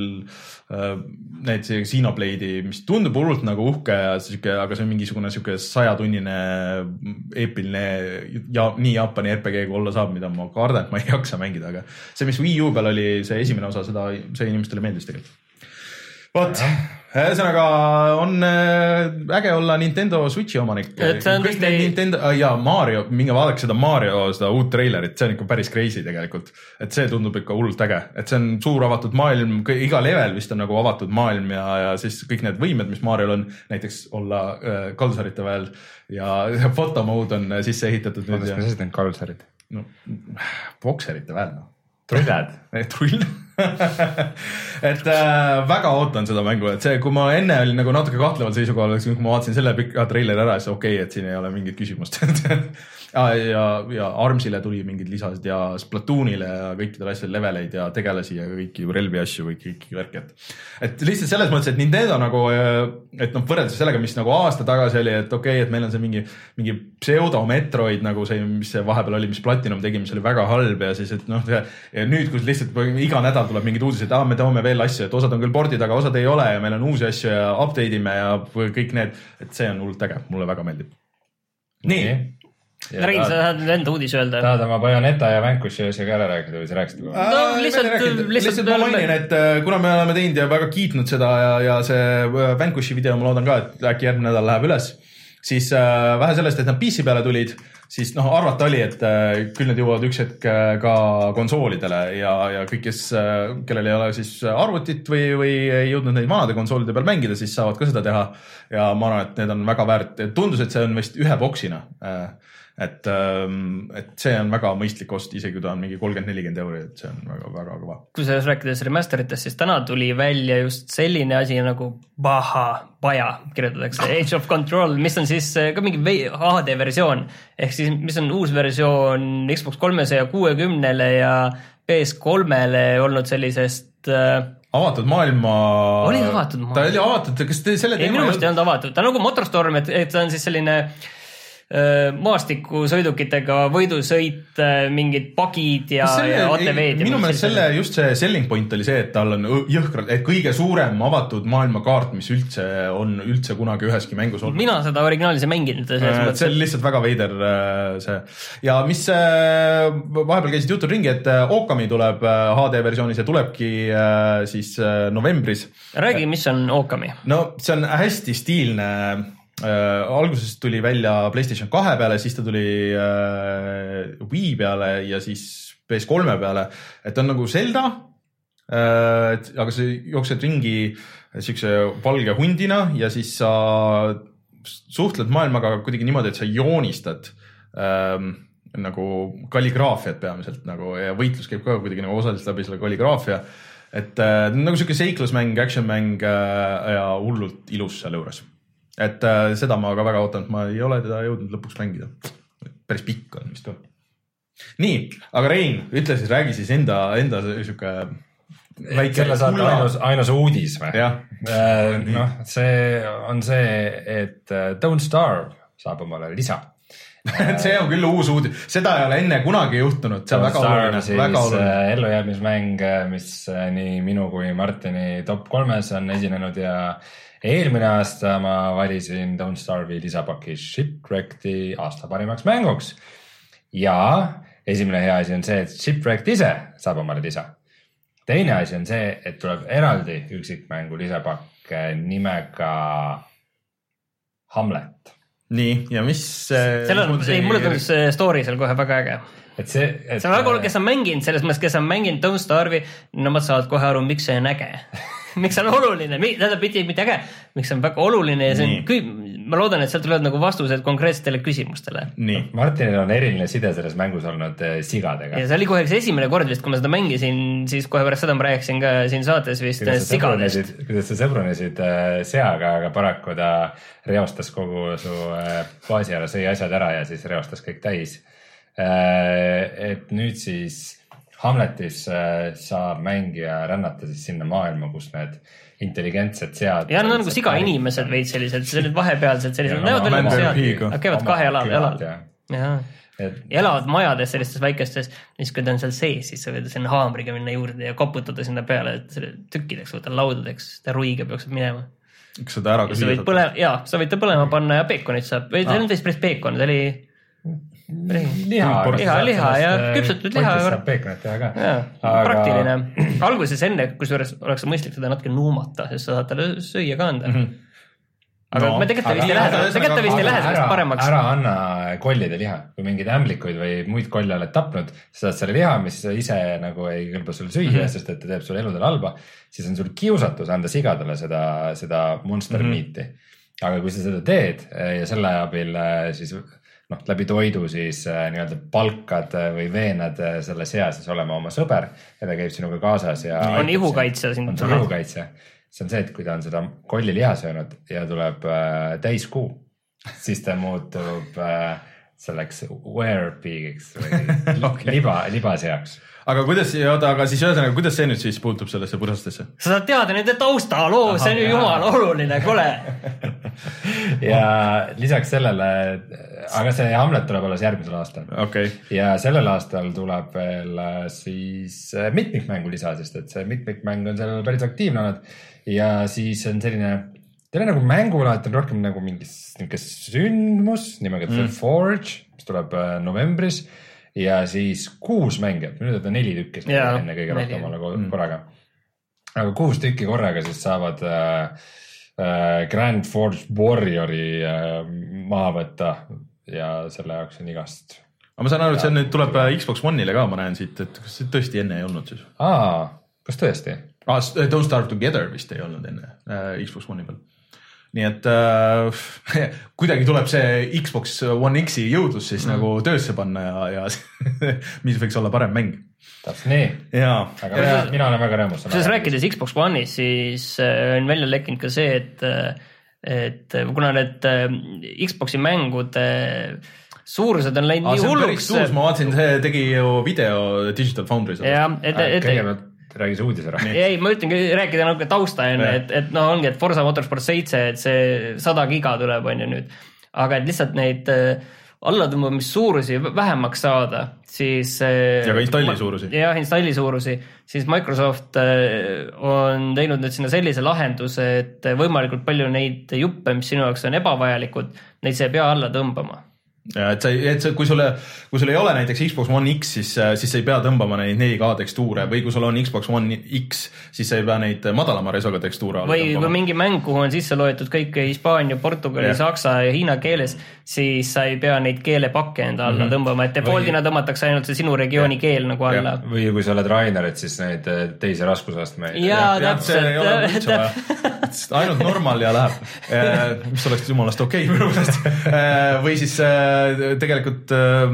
Speaker 1: need see Xenoblade'i, mis tundub hullult nagu uhke ja siuke, aga see on mingisugune siuke sajatunnine eepiline ja nii Jaapani R P G kui olla saab, mida ma kardan, et ma ei jaksa mängida, aga see, mis Wii U peal oli, see esimene osa, seda, see inimestele meeldis tegelikult. Vot, ühesõnaga on äge olla Nintendo Switchi omanik. Kõik need Nintendo, ja Mario, minge vaadake seda Mario, seda uut trailerit, see on ikka päris crazy tegelikult. Et see tundub ikka hullult äge. Et see on suur avatud maailm, iga level vist on nagu avatud maailm ja, ja siis kõik need võimed, mis Mariol on, näiteks olla äh, kalsarite väel ja fotomode on sisse ehitatud.
Speaker 3: Oodast, mis asi on kalsarid?
Speaker 1: No, bokserite väel, no.
Speaker 3: Trullad.
Speaker 1: Trull. et äh, väga ootan seda mängu, et see, kui ma enne olin nagu natuke kahtleval seisukohal, kui ma vaatasin selle pika traileri ära, siis okei, okay, et siin ei ole mingit küsimust. ja, ja, ja Armsile tuli mingid lisased ja Splatoonile ja kõikidele asjadele leveleid ja tegelasi ja kõiki relvi asju või kõiki värki. Et, et lihtsalt selles mõttes, et Nintendo nagu, et noh, võrreldes sellega, mis nagu aasta tagasi oli, et okei, okay, et meil on see mingi, mingi pseudo Metroid nagu see, mis see vahepeal oli, mis Platinum tegi, mis oli väga halb ja siis, et noh, ja nüüd, kus lihtsalt iga nädal tuleb mingid uudised, et ah, me toome veel asju, et osad on küll pordid, aga osad ei ole ja meil on uusi asju ja update ime ja kõik need, et see on hullult äge, mulle väga meeldib. Nii.
Speaker 2: Rein, sa tahad enda uudis öelda?
Speaker 3: Tahad oma Bayonetta ja Vanquishi asja ka ära rääkida või sa rääkisid?
Speaker 2: No lihtsalt, lihtsalt,
Speaker 1: lihtsalt ma mainin, et kuna me oleme teinud ja väga kiitnud seda ja, ja see Vanquishi video ma loodan ka, et äkki järgmine nädal läheb üles, siis äh, vähe sellest, et nad P C peale tulid, siis noh, arvata oli, et äh, küll need jõuavad üks hetk ka konsoolidele ja, ja kõik, kes, äh, kellel ei ole siis arvutit või, või ei jõudnud neid vanade konsoolide peal mängida, siis saavad ka seda teha ja ma arvan, et need on väga väärt. Tundus, et see on vist ühe boksina. Äh, et, ähm, et see on väga mõistlik ost, isegi kui ta on mingi kolmkümmend nelikümmend euri, et see on väga, väga kõva.
Speaker 2: Kui sa rääkides remasteritest, siis täna tuli välja just selline asi nagu Baja, Baja kirjutatakse, Age of Control, mis on siis ka mingi H D versioon, ehk siis mis on uus versioon Xbox kolmesaja kuuekümnele ja P S kolmele olnud sellisest äh,
Speaker 1: avatud maailma.
Speaker 2: Oli avatud maailma.
Speaker 1: Ta oli avatud, kas te selle
Speaker 2: teema... Ei, minu mõist ei olnud avatud. Ta on nagu Motorstorm, et, et ta on siis selline maastikusõidukitega võidusõit, mingid pagid ja, selle, ja A T V-d.
Speaker 1: Minu meelest selle, just see selling point oli see, et tal on jõhkralt, et kõige suurem avatud maailmakaart, mis üldse on üldse kunagi üheski mängus olnud.
Speaker 2: Mina seda originaalis ei mänginud.
Speaker 1: See on lihtsalt väga veider see. Ja mis vahepeal käisid jutud ringi, et Okami tuleb H D versioonis ja tulebki siis novembris.
Speaker 2: Räägi, mis on Okami?
Speaker 1: No see on hästi stiilne. Äh, alguses tuli välja PlayStation kahe peale, siis ta tuli äh, Wii peale ja siis P S kolme peale, et on nagu Zelda äh,, aga sa jooksed ringi siukse valge hundina ja siis sa suhtled maailmaga kuidagi niimoodi, et sa joonistad äh, nagu kalligraafiat peamiselt nagu ja võitlus käib ka kuidagi nagu osaliselt läbi selle kalligraafia, et äh, nagu siuke seiklusmäng, action mäng äh, ja hullult ilus seal juures. Et äh, seda ma ka väga ootan, et ma ei ole teda jõudnud lõpuks mängida. Päris pikk on vist ka. Nii, aga Rein, ütle siis, räägi siis enda, enda siuke väike...
Speaker 3: Selle saate ainus, ainus uudis või?
Speaker 1: Jah.
Speaker 3: Äh, noh, see on see, et Don't Starve saab omale lisa.
Speaker 1: see on küll uus uudis. Seda ei ole enne kunagi juhtunud. See on
Speaker 3: Don't
Speaker 1: väga oluline.
Speaker 3: Siis
Speaker 1: väga oluline.
Speaker 3: Ellujäämismäng, mis nii minu kui Martini top kolmes on esinenud ja eelmine aasta ma valisin Don't Starve'i lisapaki Shipwreckedi aasta parimaks mänguks. Ja esimene hea asi on see, et Shipwrecked ise saab omale lisa. Teine asi on see, et tuleb eraldi üksikmängu lisapakk nimega Hamlet.
Speaker 1: Nii, ja mis...
Speaker 2: Seal on, ei, mulle tundus see story seal kohe väga äge.
Speaker 3: Et see, et,
Speaker 2: see on väga oluline, kes on mänginud selles mõttes, kes on mänginud Don't Starve'i, no ma saavad kohe aru, miks see on äge. Miks see on oluline, tähendab mitte, mitte äge, miks see on väga oluline ja see on, kui, ma loodan, et sealt tulevad nagu vastused konkreetsetele küsimustele.
Speaker 1: Nii.
Speaker 3: Martinil on eriline side selles mängus olnud sigadega.
Speaker 2: Ja see oli kohe esimene kord vist, kui ma seda mängisin, siis kohe pärast seda ma rääkisin ka siin saates vist kuidas sigadest.
Speaker 3: Kuidas sa sõbrunesid seaga, aga paraku ta reostas kogu su baasi ära, sõi asjad ära ja siis reostas kõik täis. Et nüüd siis Hamletis saab mängija rännata siis sinna maailma, kus need intelligentsed sead.
Speaker 2: Ja nad on nagu siga inimesed veid sellised, sellised vahepealsed sellised, näevad veel nagu sead, nad käivad kahe jalal, jalal. Jaa. Et... elavad majades sellistes väikestes, siis kui ta on seal sees, siis sa võid sinna haamriga minna juurde ja koputada sinna peale, et selle tükkideks võtta laudadeks, ta ruiga peaks minema.
Speaker 1: Kas seda ära ka
Speaker 2: süüa? Põle... jaa, sa võid ta põlema panna ja peekonit saab, või see on teist päris peekon, see oli
Speaker 3: liha,
Speaker 2: liha, liha ja küpsetud liha.
Speaker 3: Saab peekonit teha ka.
Speaker 2: Aga... praktiline. Alguses enne, kusjuures oleks mõistlik seda natuke nuumata, sest sa saad talle süüa ka anda. Mm-hmm. Aga no, me tegelikult vist ei lähe, tegelikult vist ei lähe sellest paremaks.
Speaker 3: Ära anna kollide liha, kui mingid ämblikuid või muid kolle oled tapnud, sa saad selle liha, mis ise nagu ei kõlba sul süüa, mm-hmm. sest et ta teeb sul eludel halba, siis on sul kiusatus anda sigadele seda, seda monster mm-hmm. meati. Aga kui sa seda teed ja selle abil siis noh, läbi toidu siis nii-öelda palkad või veenad selle sea siis olema oma sõber ja ta käib sinuga kaasas ja
Speaker 2: on ihukaitse siin.
Speaker 3: On sul ihukaitse. See on see, et kui ta on seda kolli liha söönud ja tuleb äh, täiskuu, siis ta muutub äh, selleks werepigiks või okay. liba, libaseaks.
Speaker 1: Aga kuidas, oota, aga siis ühesõnaga, kuidas see nüüd siis puutub sellesse purastesse?
Speaker 2: Sa saad teada nende taustaloo, see on ju jumala oluline, kole.
Speaker 3: Ja lisaks sellele, aga see Hamlet tuleb alles järgmisel aastal.
Speaker 1: Okay.
Speaker 3: Ja sellel aastal tuleb veel siis mitmikmängu lisa, sest et see mitmikmäng on sellel päris aktiivne olnud. Ja siis on selline, teil on nagu mängulaat on rohkem nagu mingis sündmus, nimega mm. The Forge, mis tuleb novembris ja siis kuus mängijat, nüüd on neli tükki
Speaker 2: yeah,
Speaker 3: enne kõige rohkem olla korraga. Aga kuus tükki korraga siis saavad äh, äh, Grand Forge Warriori äh, maha võtta ja selle jaoks on igast.
Speaker 1: Aga ma saan aru, et see nüüd tuleb Xbox One'ile ka, ma näen siit, et kas see tõesti enne ei olnud siis?
Speaker 3: Aa, kas tõesti?
Speaker 1: Ah, Don't Starve Together vist ei olnud enne äh, Xbox One'i peal. Nii et äh, kuidagi tuleb see Xbox One X-i jõudlus siis mm. nagu töösse panna ja, ja mis võiks olla parem mäng.
Speaker 3: Täpselt nii.
Speaker 1: Ja.
Speaker 3: Aga ja, mina olen väga rõõmus.
Speaker 2: Selles rääkides Xbox One'is, siis on välja lekkinud ka see, et, et kuna need Xboxi mängude suurused on läinud ah, nii hulluks.
Speaker 1: Ma vaatasin, see tegi ju video Digital Foundry.
Speaker 2: Ja, et, et,
Speaker 3: kõigepealt räägis uudis ära.
Speaker 2: Ei, ma ütlengi rääkida nagu tausta enne, et, et no ongi, et Forza Motorsport seitse, et see sada giga tuleb on ju nüüd. Aga et lihtsalt neid allatõmbamis suurusi vähemaks saada, siis...
Speaker 1: Ja ka installi suurusi.
Speaker 2: Jah, installi suurusi. Siis Microsoft on teinud nüüd sinna sellise lahenduse, et võimalikult palju neid juppe, mis sinu jaoks on ebavajalikud, neid sa ei pea alla tõmbama.
Speaker 1: Ja, et sa, et sa, kui sulle, kui sulle ei ole näiteks Xbox One X, siis, siis sa ei pea tõmbama neid neli K tekstuure või kui sul on Xbox One X, siis sa ei pea neid madalama resoga tekstuure alla
Speaker 2: või
Speaker 1: tõmbama.
Speaker 2: Või mingi mäng, kuhu on sisse loetud kõik Hispaania, Portugali, yeah. Saksa ja Hiina keeles, siis sa ei pea neid keelepakke enda alla mm-hmm. tõmbama, et defaultina või... tõmmatakse ainult see sinu regiooni yeah. keel nagu alla.
Speaker 3: Yeah. Või kui sa oled Rainer, et siis neid teisi raskusastmeid.
Speaker 2: Jaa, täpselt.
Speaker 1: Ainult normal ja läheb, mis oleks jumalast okei okay, või siis tegelikult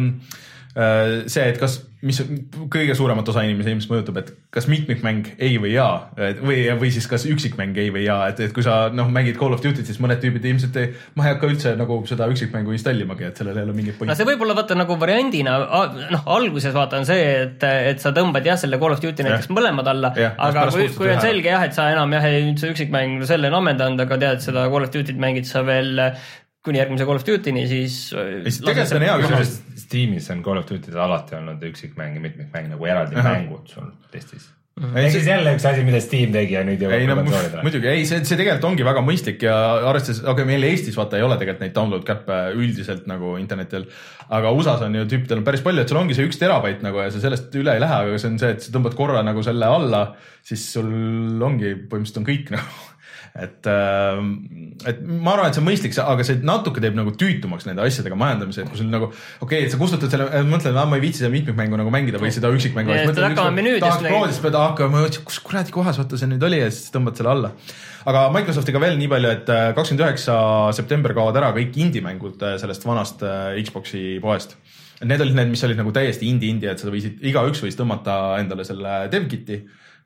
Speaker 1: see, et kas, mis kõige suuremat osa inimesi ilmselt mõjutab, et kas mitmikmäng ei või jaa või, või siis kas üksikmäng ei või jaa, et, et kui sa noh, mängid Call of Duty, siis mõned tüübid ilmselt ei, ma ei hakka üldse nagu seda üksikmängu installimagi, et sellel ei ole mingit pointi.
Speaker 2: No see võib olla vaata nagu variandina, noh alguses vaata on see, et, et sa tõmbad jah selle Call of Duty näiteks mõlemad alla, ja, aga kui, kui on selge jah, et sa enam jah, see üksikmäng selle on ammendanud, aga tead seda Call of Duty't mängid sa veel kuni järgmise Call of Duty'ni, siis...
Speaker 1: Tegelikult on hea küsimus.
Speaker 3: Steamis on Call of Duty'd alati olnud üksikmäng ja mitmikmäng nagu eraldi uh-huh. mängud sul testis. Mm-hmm. Ei, siis jälle üks asi, mida Steam tegi ja nüüd jõuab no, konsoolidele.
Speaker 1: Muidugi, ei, see, see tegelikult ongi väga mõistlik ja arvestades, aga meil Eestis vaata ei ole tegelikult neid download käppe üldiselt nagu internetil, aga U S A-s on ju tüüpidel on päris palju, et sul ongi see üks terabait nagu ja see sellest üle ei lähe, aga see on see, et sa tõmbad korra nagu selle alla, siis sul ongi, põhimõtteliselt on kõik nagu et, et ma arvan, et see on mõistlik, aga see natuke teeb nagu tüütumaks nende asjadega majandamise, et kui sul nagu okei, okay, et sa kustutad selle, mõtled, ma ei viitsi seda mitmikmängu nagu mängida või seda üksikmängu,
Speaker 2: ja,
Speaker 1: mõtled, tahaks proodis, pead hakkama, kus kuradi kohas vaata see nüüd oli ja siis tõmbad selle alla. Aga Microsoftiga veel nii palju, et kakskümmend üheksa september kaovad ära kõik indie-mängud sellest vanast Xboxi poest. Need olid need, mis olid nagu täiesti indie-indie, et sa võisid, igaüks võis tõmmata endale selle dev-kiti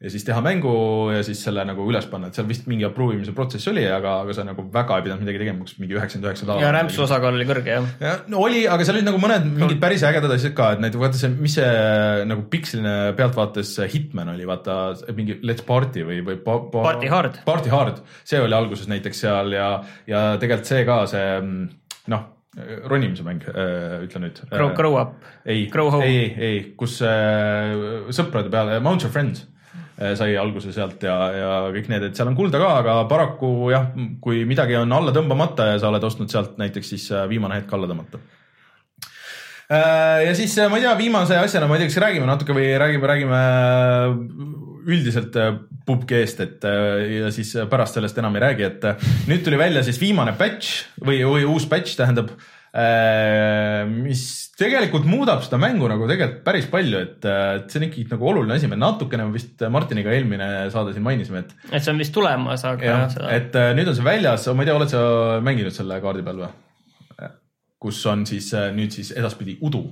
Speaker 1: ja siis teha mängu ja siis selle nagu üles panna, et seal vist mingi approve imise protsess oli, aga, aga sa nagu väga ei pidanud midagi tegema, kus mingi üheksakümmend üheksa taala.
Speaker 2: Ja rämpsu osakaal oli kõrge, jah.
Speaker 1: Ja, no oli, aga seal oli nagu mõned mingid päris ägedad asjad ka, et näiteks vaata see, mis see nagu piksline pealtvaates Hitman oli, vaata mingi Let's Party või, või pa, pa,
Speaker 2: Party Hard.
Speaker 1: Party Hard, see oli alguses näiteks seal ja, ja tegelikult see ka see, noh, ronimise mäng, ütle nüüd.
Speaker 2: Grow, grow up.
Speaker 1: Ei, ei, ei, ei, kus äh, sõprade peale, Mount Your Friends äh, sai alguse sealt ja, ja kõik need, et seal on kulda ka, aga paraku jah, kui midagi on alla tõmbamata ja sa oled ostnud sealt näiteks siis viimane hetk alla tõmmata. Äh, ja siis ma ei tea, viimase asjana ma ei tea, kas räägime natuke või räägime, räägime üldiselt pubg-eest, et ja siis pärast sellest enam ei räägi, et nüüd tuli välja siis viimane patch või, või uus patch tähendab, mis tegelikult muudab seda mängu nagu tegelikult päris palju, et, et see on ikkagi nagu oluline asi, me natukene vist Martiniga eelmine saade siin mainisime, et
Speaker 2: et see on vist tulemas, aga
Speaker 1: jah, seda... et nüüd on see väljas, ma ei tea, oled sa mänginud selle kaardi peal või? Kus on siis nüüd siis edaspidi udu.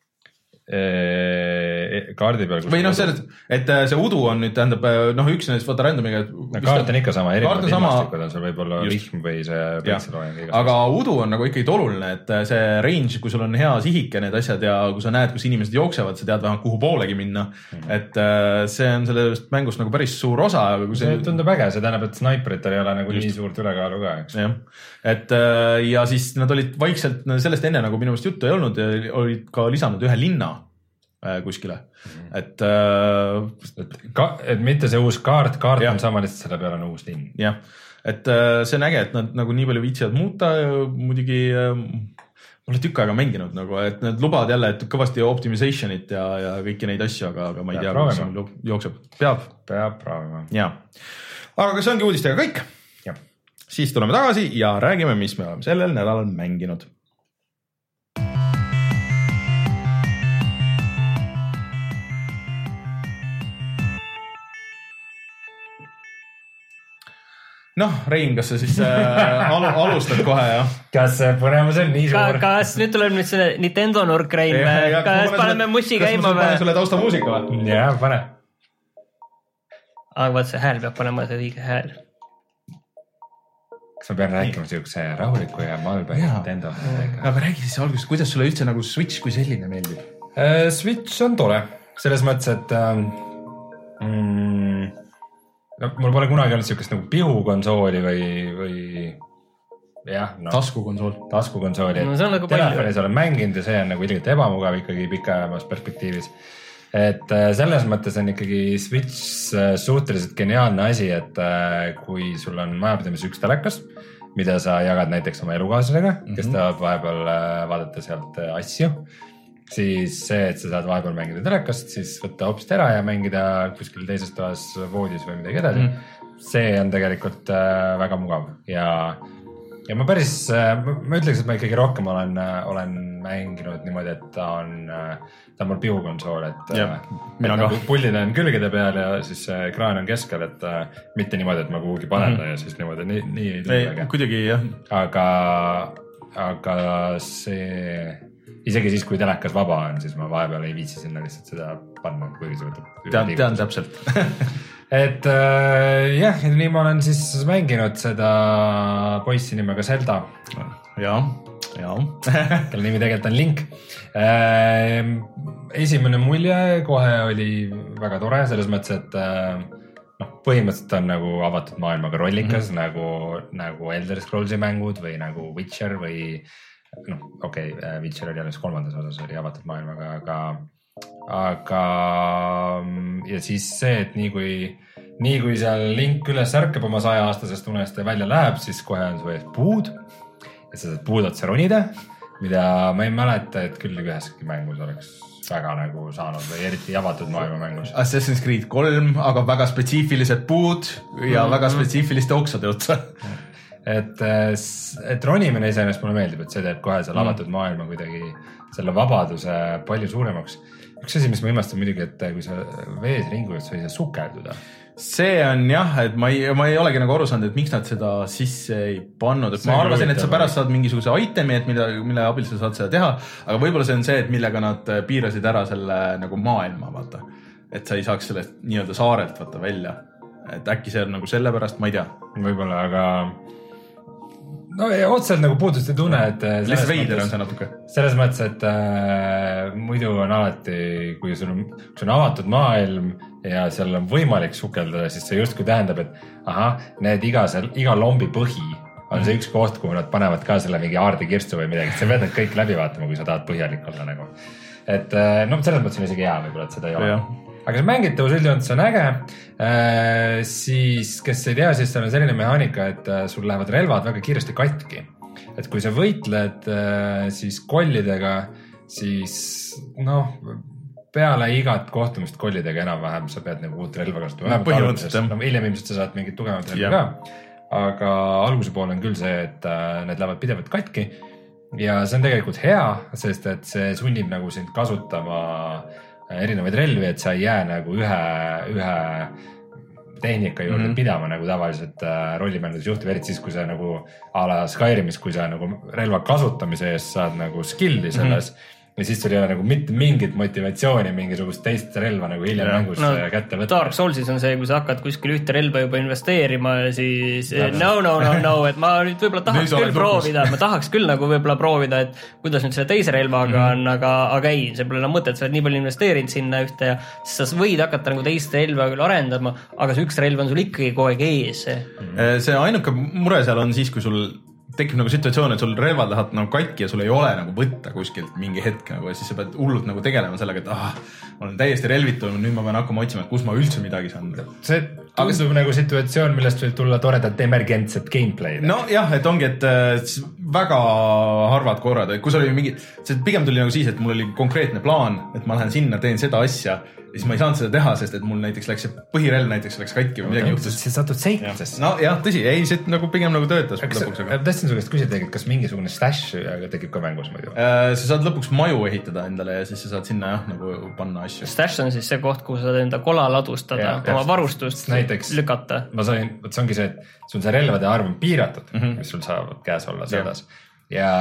Speaker 3: Kaardi peal
Speaker 1: või noh, selles, et see udu on nüüd tähendab, noh üks näiteks vaata randomiga
Speaker 3: no, kaart on ikka sama, erinevad ilmastikud on seal võib-olla vihm või see päikseloojang.
Speaker 1: Aga udu on nagu ikkagi oluline, et see range, kui sul on hea sihik ja need asjad ja kui sa näed, kus inimesed jooksevad, sa tead vähemalt kuhu poolegi minna, mm-hmm. et see on sellest mängust nagu päris suur osa.
Speaker 3: See, see tundub äge, see tähendab, et snaipritel ei ole nagu just nii suurt ülekaalu ka, eks.
Speaker 1: Ja. Et ja siis nad olid vaikselt, sellest enne nagu minu meelest juttu ei olnud ja olid ka lisanud ühe linna kuskile, et äh,
Speaker 3: et, ka, et mitte see uus kaart, kaart ja. On sama, lihtsalt selle peale on uus linn.
Speaker 1: Jah, et äh, see on äge, et nad nagu nii palju viitsivad muuta, muidugi äh, ma olen tükk aega mänginud nagu, et nad lubavad jälle, et kõvasti optimizationit ja, ja kõiki neid asju, aga, aga ma ei
Speaker 3: peab
Speaker 1: tea, kuidas jookseb. Peab.
Speaker 3: Peab praavima.
Speaker 1: Ja. Aga see ongi uudistega kõik.
Speaker 3: Ja.
Speaker 1: Siis tuleme tagasi ja räägime, mis me oleme sellel nädalal mänginud. Noh, Rein, kas sa siis äh, al alustad kohe, jah?
Speaker 3: Kas see põnemus on nii suur?
Speaker 2: Ka, kas nüüd tuleb nüüd selle Nintendo nurk, Rein? Ja, kas paneme mussi käima?
Speaker 1: Kas ma panen sulle tausta muusika või?
Speaker 3: Jah, pane.
Speaker 2: Aga vaat see hääl peab panema see õige hääl.
Speaker 3: Kas ma pean rääkima siukse rahuliku ja malbe Nintendo?
Speaker 1: Aga räägi siis alguses, kuidas sulle üldse nagu Switch kui selline meeldib?
Speaker 3: Switch on tore. Selles mõttes, et... Mm, no, mul pole kunagi olnud siukest nagu pihukonsooli või, või jah, no.
Speaker 1: Taskukonsool.
Speaker 3: Taskukonsooli.
Speaker 2: No, nagu
Speaker 3: telefonis olen mänginud ja see on nagu ilgelt ebamugav ikkagi pikajamas perspektiivis. Et selles mõttes on ikkagi Switch suhteliselt geniaalne asi, et kui sul on majapidamis üks telekas, mida sa jagad näiteks oma elukaaslasega, mm-hmm. kes tahab vahepeal vaadata sealt asju, siis see, et sa saad vahepeal mängida telekast, siis võtta hoopis ära ja mängida kuskil teises toas voodis või midagi edasi. Mm. See on tegelikult äh, väga mugav ja, ja ma päris, äh, ma ütleks, et ma ikkagi rohkem olen, äh, olen mänginud niimoodi, et ta on, äh, ta on mul pihukonsool, et,
Speaker 1: ja,
Speaker 3: et nagu pullid on külgede peal ja siis äh, ekraan on keskel, et äh, mitte niimoodi, et ma kuhugi panen mm. ja siis niimoodi, nii, nii ei tule.
Speaker 1: Kuidagi jah.
Speaker 3: Aga, aga see... Isegi siis, kui telekas vaba on, siis ma vahepeal ei viitsi sinna lihtsalt seda panna, kuigi see võtab.
Speaker 1: Tean, tean täpselt.
Speaker 3: et äh, jah, nii ma olen siis mänginud seda poissi nimega Zelda.
Speaker 1: Ja, ja.
Speaker 3: Kelle nimi tegelikult on Link. Äh, esimene mulje kohe oli väga tore, selles mõttes, et äh, noh, põhimõtteliselt on nagu avatud maailmaga rollikas, mm-hmm. nagu, nagu Elder Scrollsi mängud või nagu Witcher või noh, okei, okay, Witcher oli alles kolmandas osas, oli avatud maailmaga, aga, aga ja siis see, et nii kui, nii kui seal Link üles ärkab oma saja aastasest unest ja välja läheb, siis kohe on su ees puud ja sa saad puud otsa ronida, mida ma ei mäleta, et küll üheski mängus oleks väga nagu saanud või eriti avatud maailma mängus.
Speaker 1: Assassin's Creed kolm, aga väga spetsiifilised puud ja mm-hmm. väga spetsiifiliste oksade otsa.
Speaker 3: Et, et ronimine iseenesest mulle meeldib, et see teeb kohe seal avatud mm. maailma kuidagi selle vabaduse palju suuremaks. Üks asi, mis ma imestan muidugi, et kui sa vees ringud, sa ei saa sukelduda.
Speaker 1: See on jah, et ma ei, ma ei olegi nagu aru saanud, et miks nad seda sisse ei pannud. Et ma arvasin, et sa pärast saad mingisuguse itemi, et mille, mille abil sa saad seda teha, aga võib-olla see on see, et millega nad piirasid ära selle nagu maailma, vaata. et sa ei saaks sellest nii-öelda saarelt võtta välja. Et äkki see on nagu selle pärast, ma ei tea.
Speaker 3: Võib-olla, aga no ja otseselt nagu puudust ei tunne, et
Speaker 1: lihtsalt veider on see natuke.
Speaker 3: Selles mõttes, et äh, muidu on alati, kui sul on, sul on avatud maailm ja seal on võimalik sukeldada, siis see justkui tähendab, et aha, need iga, iga lombi põhi on see üks koht, kuhu nad panevad ka selle mingi aardekirstu või midagi, sa pead need kõik läbi vaatama, kui sa tahad põhjalik olla nagu. Et no selles mõttes on isegi hea võib-olla, et seda ei ole. Aga see mängitavus üldjoontes on äge, äh, siis kes ei tea, siis seal on selline mehaanika, et äh, sul lähevad relvad väga kiiresti katki. Et kui sa võitled äh, siis kollidega, siis noh, peale igat kohtumist kollidega enam-vähem sa pead nagu uut relva kasutama.
Speaker 1: No, põhimõtteliselt.
Speaker 3: No, hiljem ilmselt sa saad mingit tugevat relva ka, aga alguse pool on küll see, et äh, need lähevad pidevalt katki ja see on tegelikult hea, sest et see sunnib nagu sind kasutama erinevaid relvi, et sa ei jää nagu ühe, ühe tehnika juurde mm-hmm. pidama nagu tavaliselt äh, rollimängudes juhtub, eriti siis, kui sa nagu a la Skyrimis, kui sa nagu relva kasutamise eest saad nagu skill'i selles mm-hmm. ja siis sul ei ole nagu mitte mingit motivatsiooni mingisugust teist relva nagu hiljem ja. mängus no, kätte võtta.
Speaker 2: Dark Soulsis on see, kui sa hakkad kuskil ühte relva juba investeerima ja siis ja, no, no, no, no, et ma nüüd võib-olla tahaks küll proovida, ma tahaks küll nagu võib-olla proovida, et kuidas nüüd selle teise relvaga mm-hmm. on, aga, aga ei, see pole enam mõtet, sa oled nii palju investeerinud sinna ühte ja sa võid hakata nagu teist relva küll arendama, aga see üks relv on sul ikkagi kogu aeg ees.
Speaker 1: See ainuke mure seal on siis, kui sul tekib nagu situatsioon, et sul relvad lähevad nagu katki ja sul ei ole nagu võtta kuskilt mingi hetk nagu ja siis sa pead hullult nagu tegelema sellega, et ah, ma olen täiesti relvitunud, nüüd ma pean hakkama otsima, et kus ma üldse midagi saan.
Speaker 3: See tundub aga... nagu situatsioon, millest võib tulla toredat emergentset gameplay.
Speaker 1: No jah, et ongi, et väga harvad korrad, et kui sul oli mingi, see pigem tuli nagu siis, et mul oli konkreetne plaan, et ma lähen sinna, teen seda asja ja siis ma ei saanud seda teha, sest et mul näiteks läks see põhirelv näiteks läks katki või midagi no, juhtus.
Speaker 3: See satud seiklusesse.
Speaker 1: No jah, tõsi, ei, see nagu pigem nagu töötas.
Speaker 3: Tõstin su käest küsida, kas mingisugune stash tekib ka mängus muidu?
Speaker 1: Sa saad lõpuks maju ehitada endale ja siis sa saad sinna jah, nagu panna asju.
Speaker 2: Stash on siis see koht, kuhu sa saad enda kola ladustada, ja, oma varustust näiteks, lükata.
Speaker 3: Ma sain, võt see ongi see, et sul see relvade arv on piiratud, mm-hmm. mis sul saavad käes olla selles. Ja,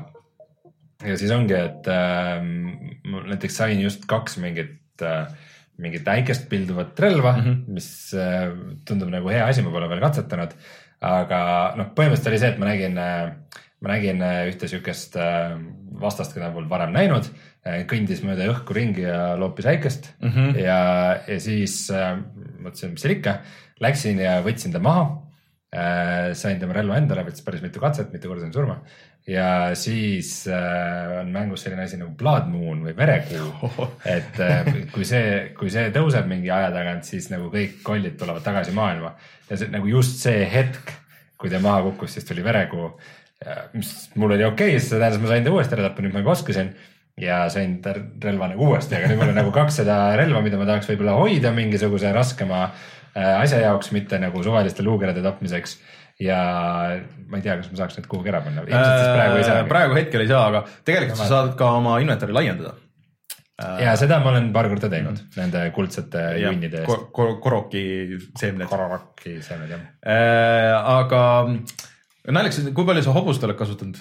Speaker 3: ja siis ongi, et äh, näiteks sain just kaks mingit mingit äikest pilduvat relva, mm-hmm. mis äh, tundub nagu hea asi, ma pole veel katsetanud, aga noh, põhimõtteliselt oli see, et ma nägin, ma nägin ühte sükest äh, vastast, keda mul varem näinud, kõndis mööda õhku ringi ja loopis äikest mm-hmm. ja, ja siis äh, mõtlesin, mis seal ikka, läksin ja võtsin ta maha, äh, sain tema relva endale, võtsin päris mitu katset, mitu korda sain surma. Ja siis äh, on mängus selline asi nagu Blood Moon või verekuu, oh. et äh, kui see, kui see tõuseb mingi aja tagant, siis nagu kõik kollid tulevad tagasi maailma ja see, nagu just see hetk, kui ta maha kukkus, siis tuli verekuu, mis mul oli okei, siis tähendas, ma sain ta uuesti ära tappa, nüüd ma juba oskasin ja sain ta relva nagu uuesti, aga nüüd mul on nagu kakssada relva, mida ma tahaks võib-olla hoida mingisuguse raskema äh, asja jaoks, mitte nagu suvaliste luugerade tapmiseks. Ja ma ei tea, kas ma saaks need kuhugi ära panna.
Speaker 1: Praegu, ei saa praegu hetkel ei saa, aga tegelikult sa saad ka oma inventari laiendada.
Speaker 3: Ja seda ma olen paar korda teinud mm. nende kuldsete junnide eest.
Speaker 1: Kor koroki seemned.
Speaker 3: Koroki seemned, jah.
Speaker 1: Aga näiteks, kui palju sa hobust oled kasutanud?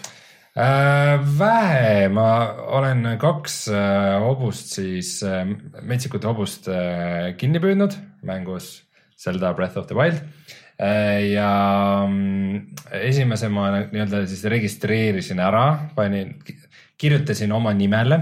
Speaker 3: Vähe, ma olen kaks hobust, siis metsikute hobust kinni püüdnud mängus Zelda Breath of the Wild. Ja esimese ma nii-öelda siis registreerisin ära, panin, kirjutasin oma nimele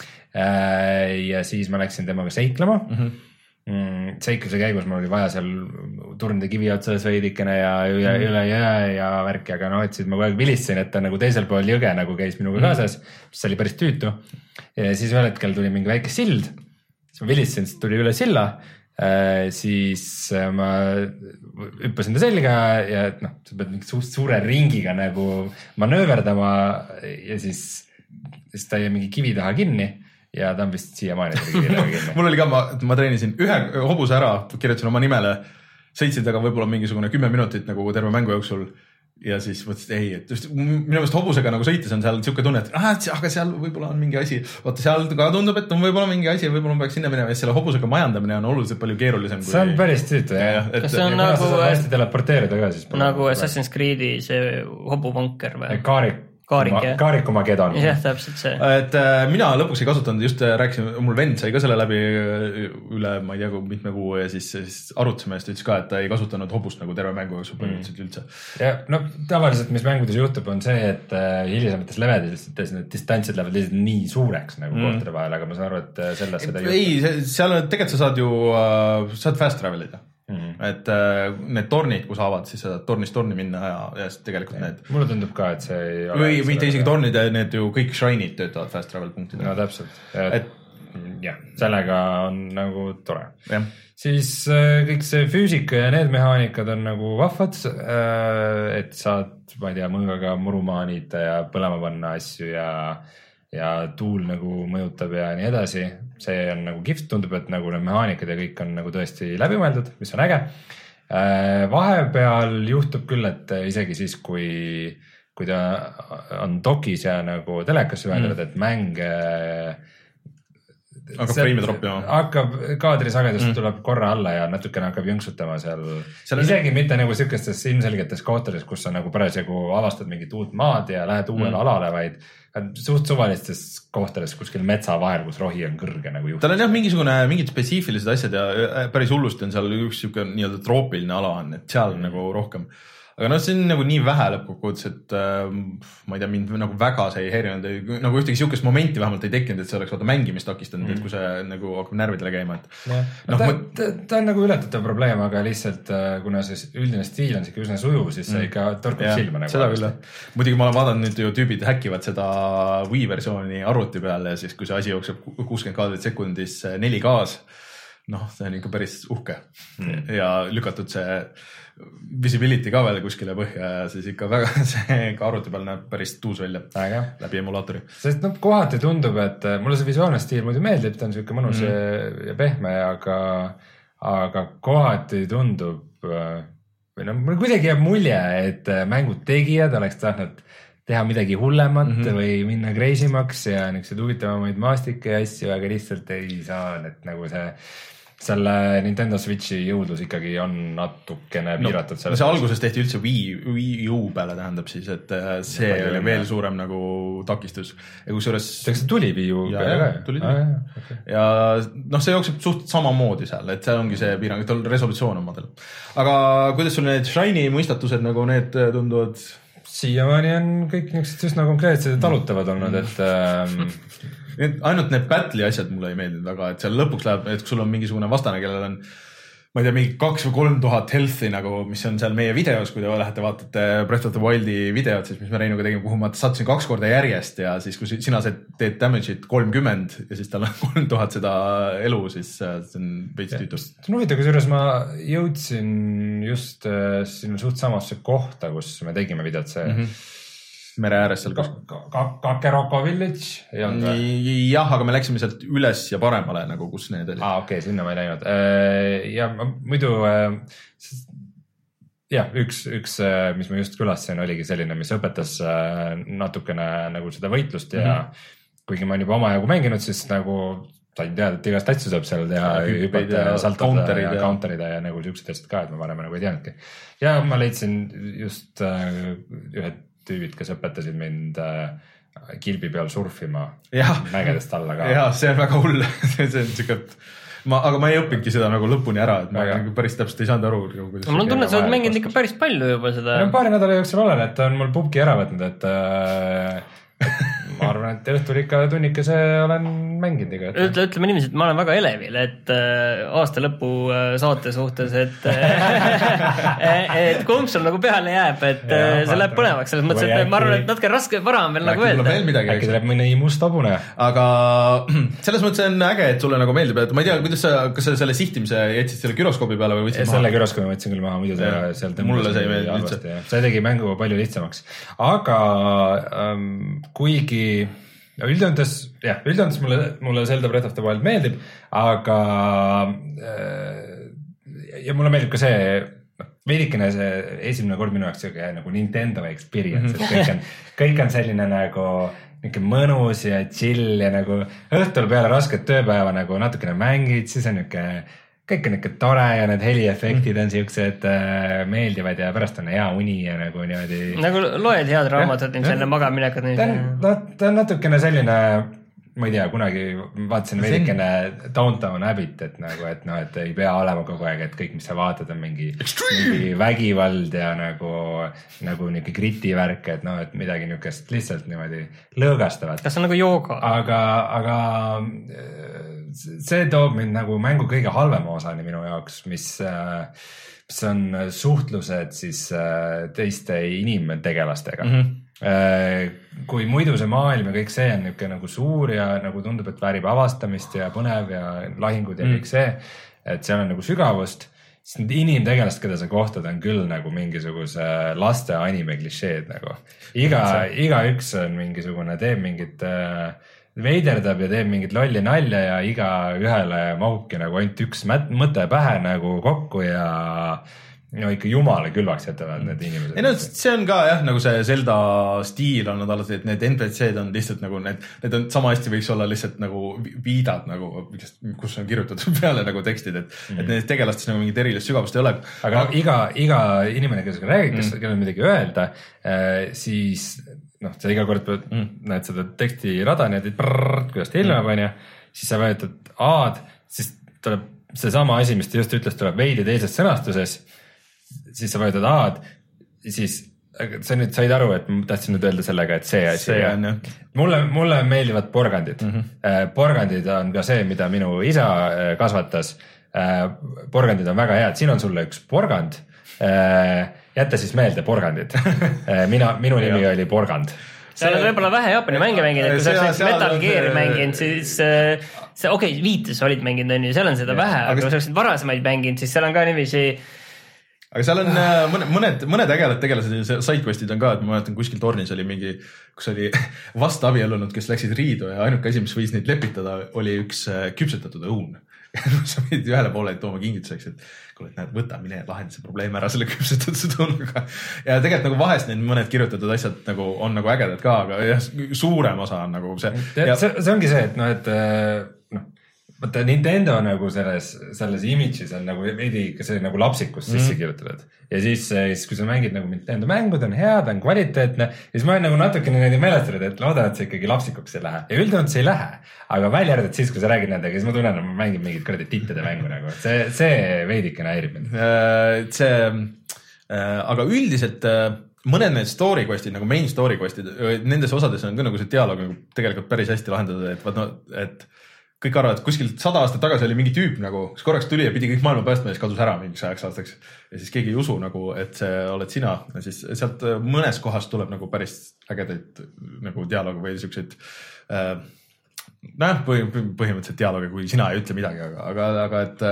Speaker 3: ja siis ma läksin temaga seiklema. Mm-hmm. Seikluse käigus mul oli vaja seal turnide kivi otsas veidikene ja üle, mm-hmm. üle jõe ja värki, aga no, et siis ma kogu aeg vilistasin, et ta nagu teisel pool jõge nagu käis minuga mm-hmm. kaasas, mis oli päris tüütu. Ja siis ühel hetkel tuli mingi väike sild, siis ma vilistasin, siis tuli üle silla. Äh, siis ma hüppasin ta selga ja et noh, sa pead mingi su suure ringiga nagu manööverdama ja siis, siis ta jäi mingi kivi taha kinni ja ta on vist siiamaani kivi taha kinni.
Speaker 1: Mul oli ka, ma, ma treenisin ühe hobuse ära, kirjutasin oma nimele, sõitsin taga võib-olla mingisugune kümme minutit nagu terve mängu jooksul ja siis mõtlesin, ei, et just minu meelest hobusega nagu sõites on seal siuke tunne, et ah, aga seal võib-olla on mingi asi, vaata seal ka tundub, et on võib-olla mingi asi, võib-olla ma peaks sinna minema ja selle hobusega majandamine on oluliselt palju keerulisem.
Speaker 3: See on päris tüütu, jah.
Speaker 2: Kas see on nagu,
Speaker 3: hästi teleporteerida ka siis?
Speaker 2: Nagu Assassin's Creed'i see hobuvonker või?
Speaker 3: Kaarik,
Speaker 2: Kaarik,
Speaker 3: Kaarikumagedon.
Speaker 2: jah, täpselt see.
Speaker 1: Et äh, mina lõpuks ei kasutanud, just rääkisin, mul vend sai ka selle läbi üle, ma ei tea, kui mitme kuu ja siis, siis arutasime ja siis ütles ka, et ta ei kasutanud hobust nagu terve mängu jooksul põhimõtteliselt üldse.
Speaker 3: Ja no tavaliselt, mis mängudes juhtub, on see, et hilisemates levelites need distantsid lähevad lihtsalt nii suureks nagu mm. kohtade vahel, aga ma saan aru, et selles seda
Speaker 1: ei, seal tegelikult sa saad ju, saad fast travelida. Mm-hmm. Et äh, need tornid, kus saavad, siis saad tornist torni minna ja, ja tegelikult ja. Need...
Speaker 3: Mulle tundub ka, et see ei ole...
Speaker 1: Või mitte isegi tornid, need ju kõik shrine'id töötavad fast travel punktid.
Speaker 3: No täpselt.
Speaker 1: Et...
Speaker 3: jah, sellega on nagu tore.
Speaker 1: Ja.
Speaker 3: Siis äh, kõik see füüsika ja need mehaanikad on nagu vahvad, äh, et saad, ma ei tea, mõõgaga murumaanid ja põlema panna asju ja... ja tuul nagu mõjutab ja nii edasi. See on nagu kihvt, tundub, et nagu need mehaanikad ja kõik on nagu tõesti läbimõeldud, mis on äge. Vahepeal juhtub küll, et isegi siis, kui, kui ta on dokis ja nagu telekasse ühendavad, mm. et mäng
Speaker 1: hakkab freimi troppima.
Speaker 3: Hakkab, kaadrisagedus mm. tuleb korra alla ja natukene hakkab jõnksutama seal. seal isegi on... mitte nagu sükestes ilmselgetes kohtades, kus sa nagu parasjagu avastad mingit uut maad ja lähed uuele mm. alale, vaid suht suvalistes kohtades kuskil metsa vahel, kus rohi on kõrge nagu juht.
Speaker 1: Tal on jah mingisugune, mingid spetsiifilised asjad ja päris hullusti on seal üks siuke nii-öelda troopiline ala on, et seal mm. nagu rohkem. Aga noh, see on nagu nii vähe lõppkokkuvõttes, et äh, ma ei tea, mind nagu väga see ei häirinud, nagu ühtegi siukest momenti vähemalt ei tekkinud, et see oleks vaata mängimist takistanud, mm. et kui see nagu hakkab närvidele käima. Et,
Speaker 3: no, no, ta, ma... ta, ta on nagu ületatav probleem, aga lihtsalt kuna see üldine stiil on siuke üsna sujuv, siis see mm. ikka torkub silma. Nagu
Speaker 1: seda küll. Muidugi ma olen vaadanud nüüd ju tüübid häkivad seda Wii versiooni arvuti peal ja siis kui see asi jookseb kuuskümmend kaadrit sekundis neli K-s, noh, see on ikka päris uhke mm. ja lükatud see visibility ka veel kuskile põhja ja siis ikka väga see ka arvuti peal näeb päris tuus välja Äge. Läbi emulaatori.
Speaker 3: Sest noh, kohati tundub, et mulle see visuaalne stiil muidu meeldib, ta on siuke mõnus mm. ja pehme, aga, aga kohati tundub või noh, mul kuidagi jääb mulje, et mängud tegijad oleks tahtnud teha midagi hullemat mm -hmm. või minna kreisimaks ja niisugused huvitavamaid maastikke ja asju, aga lihtsalt ei saa, et nagu see selle Nintendo Switchi jõudlus ikkagi on natukene piiratud.
Speaker 1: No, see alguses tehti üldse Wii, Wii U peale tähendab siis, et see ja oli veel suurem nagu takistus. Ja kui suures...
Speaker 3: Teeks see tuli Wii U peale ka?
Speaker 1: Tuli, tuli. Ah, okay. Ja noh, see jookseb suht sama moodi seal, et seal ongi see piirang, et on resolutsioon omadel. Aga kuidas sul need Shiny mõistatused nagu need tunduvad?
Speaker 3: Siiamaani on kõik niisugused üsna konkreetsed ja talutavad olnud, et... Ähm...
Speaker 1: ainult need battle'i asjad mulle ei meeldinud väga, et seal lõpuks läheb, et kui sul on mingisugune vastane, kellel on, ma ei tea, mingi kaks või kolm tuhat health'i nagu, mis on seal meie videos, kui te lähete vaatate Breath of the Wildi videot, siis mis me Reinuga tegime, kuhu ma sattusin kaks korda järjest ja siis kui sina teed damage'it kolmkümmend ja siis tal on kolm tuhat seda elu, siis see on veits tüütus.
Speaker 3: See on huvitav, kusjuures ma jõudsin just sinna suht samasse kohta, kus me tegime videot see mm -hmm.
Speaker 1: mere ääres seal kas...
Speaker 3: Kakeroko Village?
Speaker 1: Jah, aga me läksime sealt üles ja paremale, nagu kus need olid.
Speaker 3: Aa, okei, okay, sinna ma ei läinud. Ja muidu, jah, üks, üks, mis ma just külastasin, oligi selline, mis õpetas natukene nagu seda võitlust ja mm -hmm. kuigi ma olen juba omajagu mänginud, siis nagu sain teada, et igast asju saab seal teha, hüpata ja saltada ja counterida ja nagu siuksed asjad ka, et ma varem nagu ei teadnudki. Ja ma leidsin just ühed tüübid, kes õpetasid mind äh, kilbi peal surfima mägedest alla ka.
Speaker 1: Jah, see on väga hull. see on siuke, ma, aga ma ei õppinudki seda nagu lõpuni ära, et ma aga... päris täpselt ei saanud aru.
Speaker 2: Mul on tunne, et sa oled mänginud ikka päris palju juba seda.
Speaker 3: No, paari nädala jooksul olen, et on mul pubki ära võtnud, et äh, ma arvan, et õhtul ikka tunnikese olen mänginud iga.
Speaker 2: Ütle, ütleme niiviisi, et ma olen väga elevil, et äh, aasta lõpu äh, saate suhtes, et äh, et kumb sul nagu peale jääb, et ja, äh, see läheb põnevaks selles mõttes, et ma arvan, et natuke raske vara on veel nagu öelda.
Speaker 3: Äkki tuleb mõni must abune.
Speaker 1: Aga selles mõttes on äge, et sulle nagu meeldib, et ma ei tea, kuidas sa, kas sa selle sihtimise jätsid selle gyroskoobi peale või võtsid
Speaker 3: maha? Selle gyroskoobi võtsin küll maha, muidu see seal
Speaker 1: mulle see ei meeldi üldse.
Speaker 3: See tegi mängu palju lihtsamaks. Aga ähm, kuigi no üldjõntes, jah, üldjõntes mulle, mulle Zelda Breath of the Wild meeldib, aga ja mulle meeldib ka see, veidikene see esimene kord minu jaoks nagu Nintendo experience, et kõik on, kõik on selline nagu niisugune mõnus ja chill ja nagu õhtul peale rasket tööpäeva nagu natukene mängid, siis on niisugune kõik on ikka tore ja need heliefektid on siuksed äh, meeldivad ja pärast on hea uni ja nagu niimoodi.
Speaker 2: Nagu loed head raamatut enne magaminekut.
Speaker 3: Ta on, no, ta on natukene selline, ma ei tea, kunagi vaatasin veidikene Downton Abbey't, et nagu, et noh, et ei pea olema kogu aeg, et kõik, mis sa vaatad, on mingi, mingi vägivald ja nagu, nagu niuke gritivärk, et noh, et midagi niukest lihtsalt niimoodi lõõgastavat.
Speaker 2: Kas on nagu jooga?
Speaker 3: Aga, aga see toob mind nagu mängu kõige halvema osani minu jaoks, mis, mis on suhtlused siis teiste inimtegelastega. Mm-hmm. Kui muidu see maailm ja kõik see on niuke nagu suur ja nagu tundub, et väärib avastamist ja põnev ja lahingud ja mm. kõik see, et seal on nagu sügavust, siis need inimtegelast, keda sa kohtad, on küll nagu mingisuguse laste anime klišeed nagu. Iga, iga üks on mingisugune, teeb mingit veiderdab ja teeb mingit lolli nalja ja iga ühele mahubki nagu ainult üks mõte pähe nagu kokku ja no ikka jumala külvaks jätavad need inimesed.
Speaker 1: Ei no see on ka jah, nagu see Zelda stiil on nad alati, et need N P C-d on lihtsalt nagu need, need on sama hästi võiks olla lihtsalt nagu viidad nagu, kus on kirjutatud peale nagu tekstid, et, mm. et need tegelastes nagu mingit erilist sügavust ei ole.
Speaker 3: Aga no, iga, iga inimene, kes räägib, kes mm. kellel midagi öelda, siis noh, sa iga kord mm. näed seda teksti rada, nii et prrrr, kuidas ta ilmab, on ja siis sa võetad A-d, siis tuleb see sama asi, mis ta just ütles, tuleb veidi teises sõnastuses, siis sa võetad A-d, siis sa nüüd said aru, et ma tahtsin nüüd öelda sellega, et see asi.
Speaker 1: See on, jah.
Speaker 3: Mulle, mulle meeldivad porgandid. Mm-hmm. Porgandid on ka see, mida minu isa kasvatas. Porgandid on väga head. Siin on sulle üks porgand. Jätta siis meelde porgandid. Mina, minu nimi oli porgand.
Speaker 2: Seal on võib-olla vähe Jaapani mänge mänginud, et kui sa oleksid Metal Gear'i mänginud, siis see, okei, okay, viites olid mänginud, on ju, seal on seda ja, vähe, aga kui sa oleksid varasemaid mänginud, siis seal on ka niiviisi.
Speaker 1: Aga seal on mõned, mõned, mõned ägelad tegelased ja sidequestid on ka, et ma mäletan kuskil tornis oli mingi, kus oli vastaabielunud, kes läksid riidu ja ainuke asi, mis võis neid lepitada, oli üks küpsetatud õun. Sa võid ühele poole tooma kingituseks, et kuule, näed, võta, mine lahenda see probleem ära selle küpsetatud õunuga. Ja tegelikult nagu vahest need mõned kirjutatud asjad nagu on nagu ägedad ka, aga jah, suurem osa on nagu see.
Speaker 3: Ja see, see ongi see, et noh, et noh, võtta Nintendo nagu selles, selles image'is on nagu veidi see nagu lapsikus sisse mm. kirjutatud. Ja siis, siis, kui sa mängid nagu Nintendo mängud, on head, on kvaliteetne, siis ma olen nagu natukene neid meelestanud, et loodan, et see ikkagi lapsikuks ei lähe. Ja üldanud see ei lähe, aga välja arvatud siis, kui sa räägid nendega, siis ma tunnen, et ma mängin mingit kuradi tittede mängu nagu. See, see veidikene häirib mind.
Speaker 1: See, aga üldiselt mõned need story questid, nagu main story questid, nendes osades on ka nagu see dialoog nagu tegelikult päris hästi lahendada, et vaat no, et kõik arvavad, et kuskil sada aastat tagasi oli mingi tüüp nagu, kes korraks tuli ja pidi kõik maailma päästma ja siis kadus ära mingiks ajaks aastaks. Ja siis keegi ei usu nagu, et see oled sina. Ja siis sealt mõnes kohas tuleb nagu päris ägedaid nagu dialoogi või siukseid äh, näh, põhimõtteliselt dialoogi, kui sina ei ütle midagi, aga, aga, aga et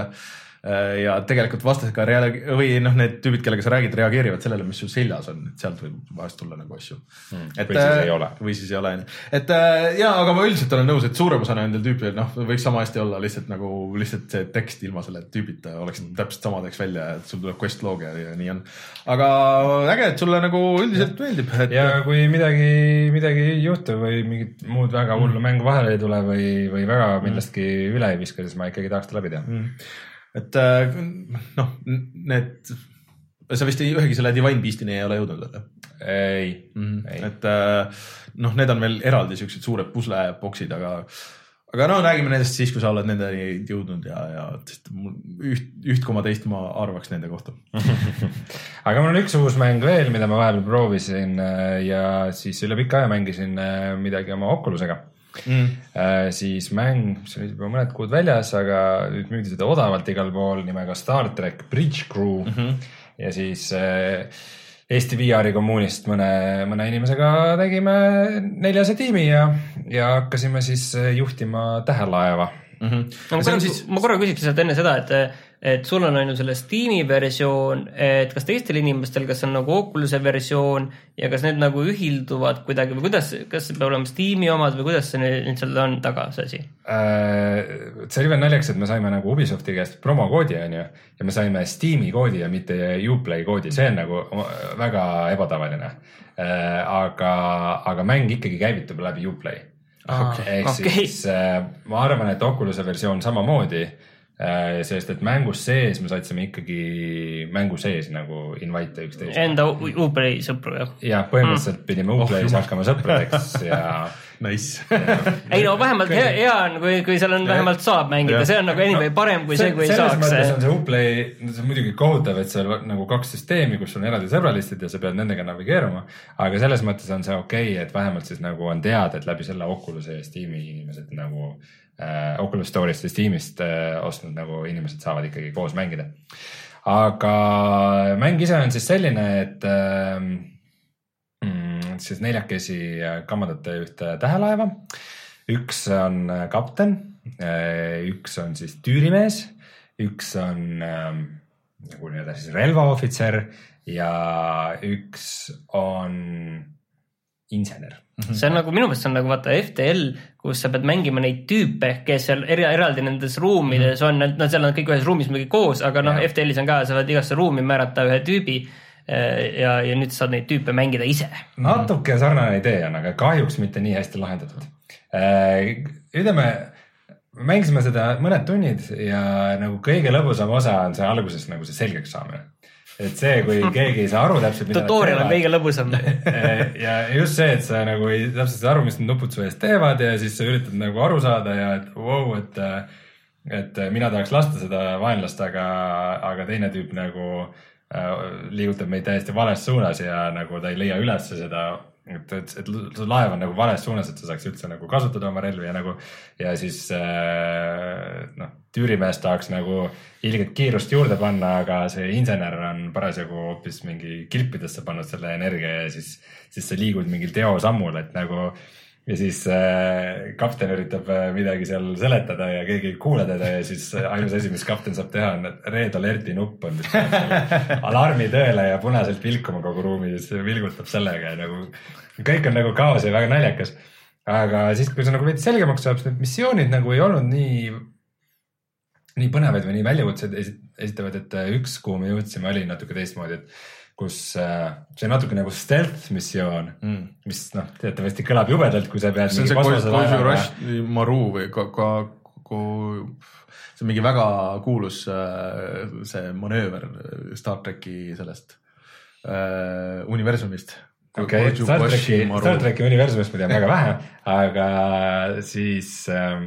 Speaker 1: ja tegelikult vastasega reageeri- või noh, need tüübid, kellega sa räägid, reageerivad sellele, mis sul seljas on, et sealt võib vahest tulla nagu asju.
Speaker 3: Hmm. Et, või siis ei ole.
Speaker 1: Või siis ei ole. Et ja, aga ma üldiselt olen nõus, et suurem osa nendel tüüpidel, noh, võiks sama hästi olla lihtsalt nagu lihtsalt see tekst ilma selle tüübita oleks hmm. täpselt samadeks välja, et sul tuleb quest log ja nii on. Aga äge, et sulle nagu üldiselt meeldib. Et...
Speaker 3: Ja kui midagi, midagi ei juhtu või mingit muud väga hullu hmm. mängu vahele ei tule või, või väga millestki hmm. üle ei viska, siis ma ikkagi tahaks ta läbi teha. Hmm. Et noh, need, sa vist ühegi selle Divine Beastini ei ole jõudnud veel? Ei,
Speaker 1: mm-hmm. ei. Et noh, need on veel eraldi siuksed suured pusleboksid, aga, aga no räägime nendest siis, kui sa oled nendeni jõudnud ja, ja üht, üht koma teist ma arvaks nende kohta.
Speaker 3: Aga mul on üks uus mäng veel, mida ma vahepeal proovisin ja siis üle pika aja mängisin midagi oma Oculusega. Mm. Äh, siis mäng, mis oli juba mõned kuud väljas, aga nüüd müüdi seda odavalt igal pool nimega Star Trek Bridge Crew mm-hmm. ja siis äh, Eesti V R-i kommuunist mõne, mõne inimesega tegime neljase tiimi ja, ja hakkasime siis juhtima tähelaeva. Mm-hmm.
Speaker 2: No, ma, korra, siis... ma korra küsiks sealt enne seda, et et sul on ainult selle Steam'i versioon, et kas teistel inimestel, kas on nagu Oculus'e versioon ja kas need nagu ühilduvad kuidagi või kuidas, kas see peab olema Steam'i omad või kuidas see nüüd seal on taga see asi?
Speaker 3: See oli veel naljaks, et me saime nagu Ubisofti käest promokoodi on ju ja me saime Steam'i koodi ja mitte Uplay koodi, see on nagu väga ebatavaline. Aga, aga mäng ikkagi käivitub läbi Uplay.
Speaker 2: Ah,
Speaker 3: ehk
Speaker 2: okay.
Speaker 3: siis ma arvan, et Oculus'e versioon samamoodi sest et mängus sees me saatsime ikkagi mängu sees nagu invite üksteist.
Speaker 2: Enda Uplay sõpru, jah?
Speaker 3: Jah, põhimõtteliselt mm. pidime Uplay's oh, hakkama sõpradeks ja
Speaker 1: nice.
Speaker 2: ei no vähemalt hea, hea on, kui, kui seal on vähemalt saab mängida, see on nagu anyway parem kui see, see kui ei saaks.
Speaker 3: Selles mõttes on see Uplay, see on muidugi kohutav, et seal nagu kaks süsteemi, kus on eraldi sõbralistid ja sa pead nendega navigeeruma, aga selles mõttes on see okei okay,, et vähemalt siis nagu on teada, et läbi selle Oculus'e ja Steam'i inimesed nagu äh, Oculus Store'ist ja Steam'ist äh, ostnud nagu inimesed saavad ikkagi koos mängida. Aga mäng ise on siis selline, et äh, siis neljakesi kammandate ühte tähelaeva. Üks on kapten, üks on siis tüürimees, üks on nagu nii-öelda siis relvaohvitser ja üks on insener.
Speaker 2: See on nagu, minu meelest on nagu vaata F T L, kus sa pead mängima neid tüüpe, kes seal eraldi nendes ruumides on, nad seal on kõik ühes ruumis mingi koos, aga noh, F T L-is on ka, sa võid igasse ruumi määrata ühe tüübi ja, ja nüüd saad neid tüüpe mängida ise.
Speaker 3: Natuke sarnane idee on, aga kahjuks mitte nii hästi lahendatud. Ütleme, mängisime seda mõned tunnid ja nagu kõige lõbusam osa on see alguses nagu see selgeks saamine. Et see, kui keegi ei saa aru täpselt,
Speaker 2: mida tutorial on kõige lõbusam.
Speaker 3: ja just see, et sa nagu ei täpselt aru, mis need nupud su eest teevad ja siis sa üritad nagu aru saada ja et wow, et, et mina tahaks lasta seda vaenlast, aga, aga teine tüüp nagu liigutab meid täiesti vales suunas ja nagu ta ei leia üles seda, et, et, et see laev on nagu vales suunas, et sa saaks üldse nagu kasutada oma relvi ja nagu ja siis noh, tüürimees tahaks nagu ilgelt kiirust juurde panna, aga see insener on parasjagu hoopis mingi kilpidesse pannud selle energia ja siis, siis sa liigud mingil teosammul, et nagu ja siis äh, kapten üritab midagi seal seletada ja keegi ei kuule teda ja siis ainus asi, mis kapten saab teha on, et red alerti nupp on alarmi tööle ja punaselt vilkuma kogu ruumi ja siis vilgutab sellega ja nagu kõik on nagu kaos ja väga naljakas. Aga siis, kui see nagu veidi selgemaks saab, need missioonid nagu ei olnud nii, nii põnevaid või nii väljakutsed esitavad, et üks, kuhu me jõudsime, oli natuke teistmoodi, et kus äh, see on natuke nagu stealth missioon, mm. mis noh, teatavasti kõlab jubedalt, kui sa pead
Speaker 1: see on see Koju Rush Maru või ka, ka, ka, see on mingi väga kuulus äh, see manööver Star Treki sellest äh, universumist.
Speaker 3: Okei, okay, Star Treki, Star Treki universumist ma tean väga vähe, aga siis äh,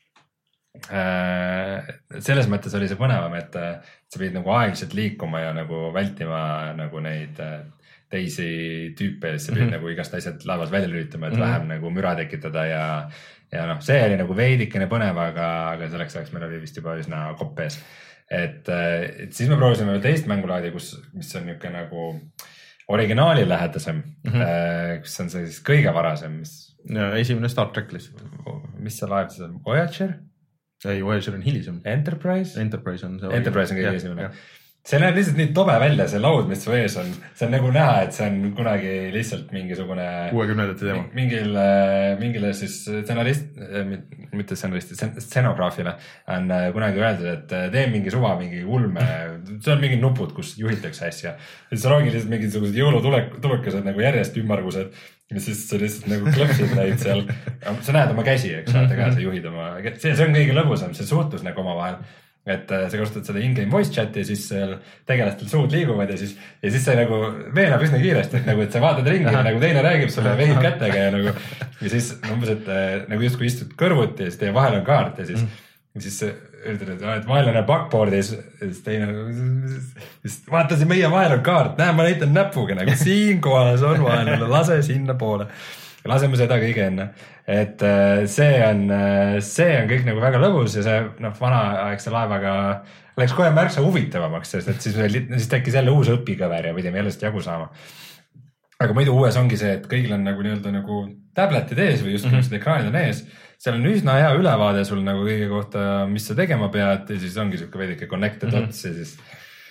Speaker 3: selles mõttes oli see põnevam, et sa pidid nagu aeglaselt liikuma ja nagu vältima nagu neid teisi tüüpe, sa pidid mm -hmm. nagu igast asjad laevas välja lülitama, et mm -hmm. vähem nagu müra tekitada ja, ja noh, see oli nagu veidikene põnev, aga, aga selleks ajaks meil oli vist juba üsna kopp ees. Et, et siis me proovisime veel teist mängulaadi, kus, mis on niuke nagu originaali lähedasem, mm -hmm. kus on see siis kõige varasem, mis
Speaker 1: ja, esimene Star Trek lihtsalt.
Speaker 3: Mis see laev siis on? Voyager?
Speaker 1: ei, Voyager on hilisem.
Speaker 3: Enterprise?
Speaker 1: Enterprise on see.
Speaker 3: Enterprise on kõige esimene. See näeb lihtsalt nii tobe välja, see laud, mis su ees on. See on nagu näha, et see on kunagi lihtsalt mingisugune
Speaker 1: kuuekümnendate teema.
Speaker 3: Mingil, mingile siis stsenarist, mitte stsenaristi, stsenograafile on kunagi öeldud, et tee mingi suva, mingi ulme. See on mingid nupud, kus juhitakse asja. Siis ongi lihtsalt mingisugused jõulutulekesed nagu järjest ümmargused. Ja siis sa lihtsalt nagu klõpsid neid seal. Sa näed oma käsi, eks saate ka, sa juhid oma. See, see on kõige lõbusam, see suhtlus nagu oma vahel. Et sa kasutad seda in-game voice chati ja siis tegelastel suud liiguvad ja siis, ja siis see nagu veenab üsna kiiresti, et nagu, et sa vaatad ringi ja nagu teine räägib sulle vehib kätega ja nagu, ja siis umbes, et nagu just kui istud kõrvuti ja siis teie vahel on kaart ja siis, ja siis ütled, et, et vaenlane backboard'is ja siis teine, siis vaata see meie vahel on kaart, näe, ma näitan näpuga nagu siin kohas on vaenlane, lase sinna poole. Laseme seda kõige enne, et see on, see on kõik nagu väga lõbus ja see noh, vanaaegse laevaga läks kohe märksa huvitavamaks, sest et siis, siis tekkis jälle uus õpikõver ja pidime jälle seda jagu saama. Aga muidu uues ongi see, et kõigil on nagu nii-öelda nagu tabletid ees või just mm -hmm. need ekraanid on ees. Seal on üsna hea ülevaade sul nagu kõige kohta, mis sa tegema pead ja siis ongi siuke veidike connected mm -hmm. ots ja siis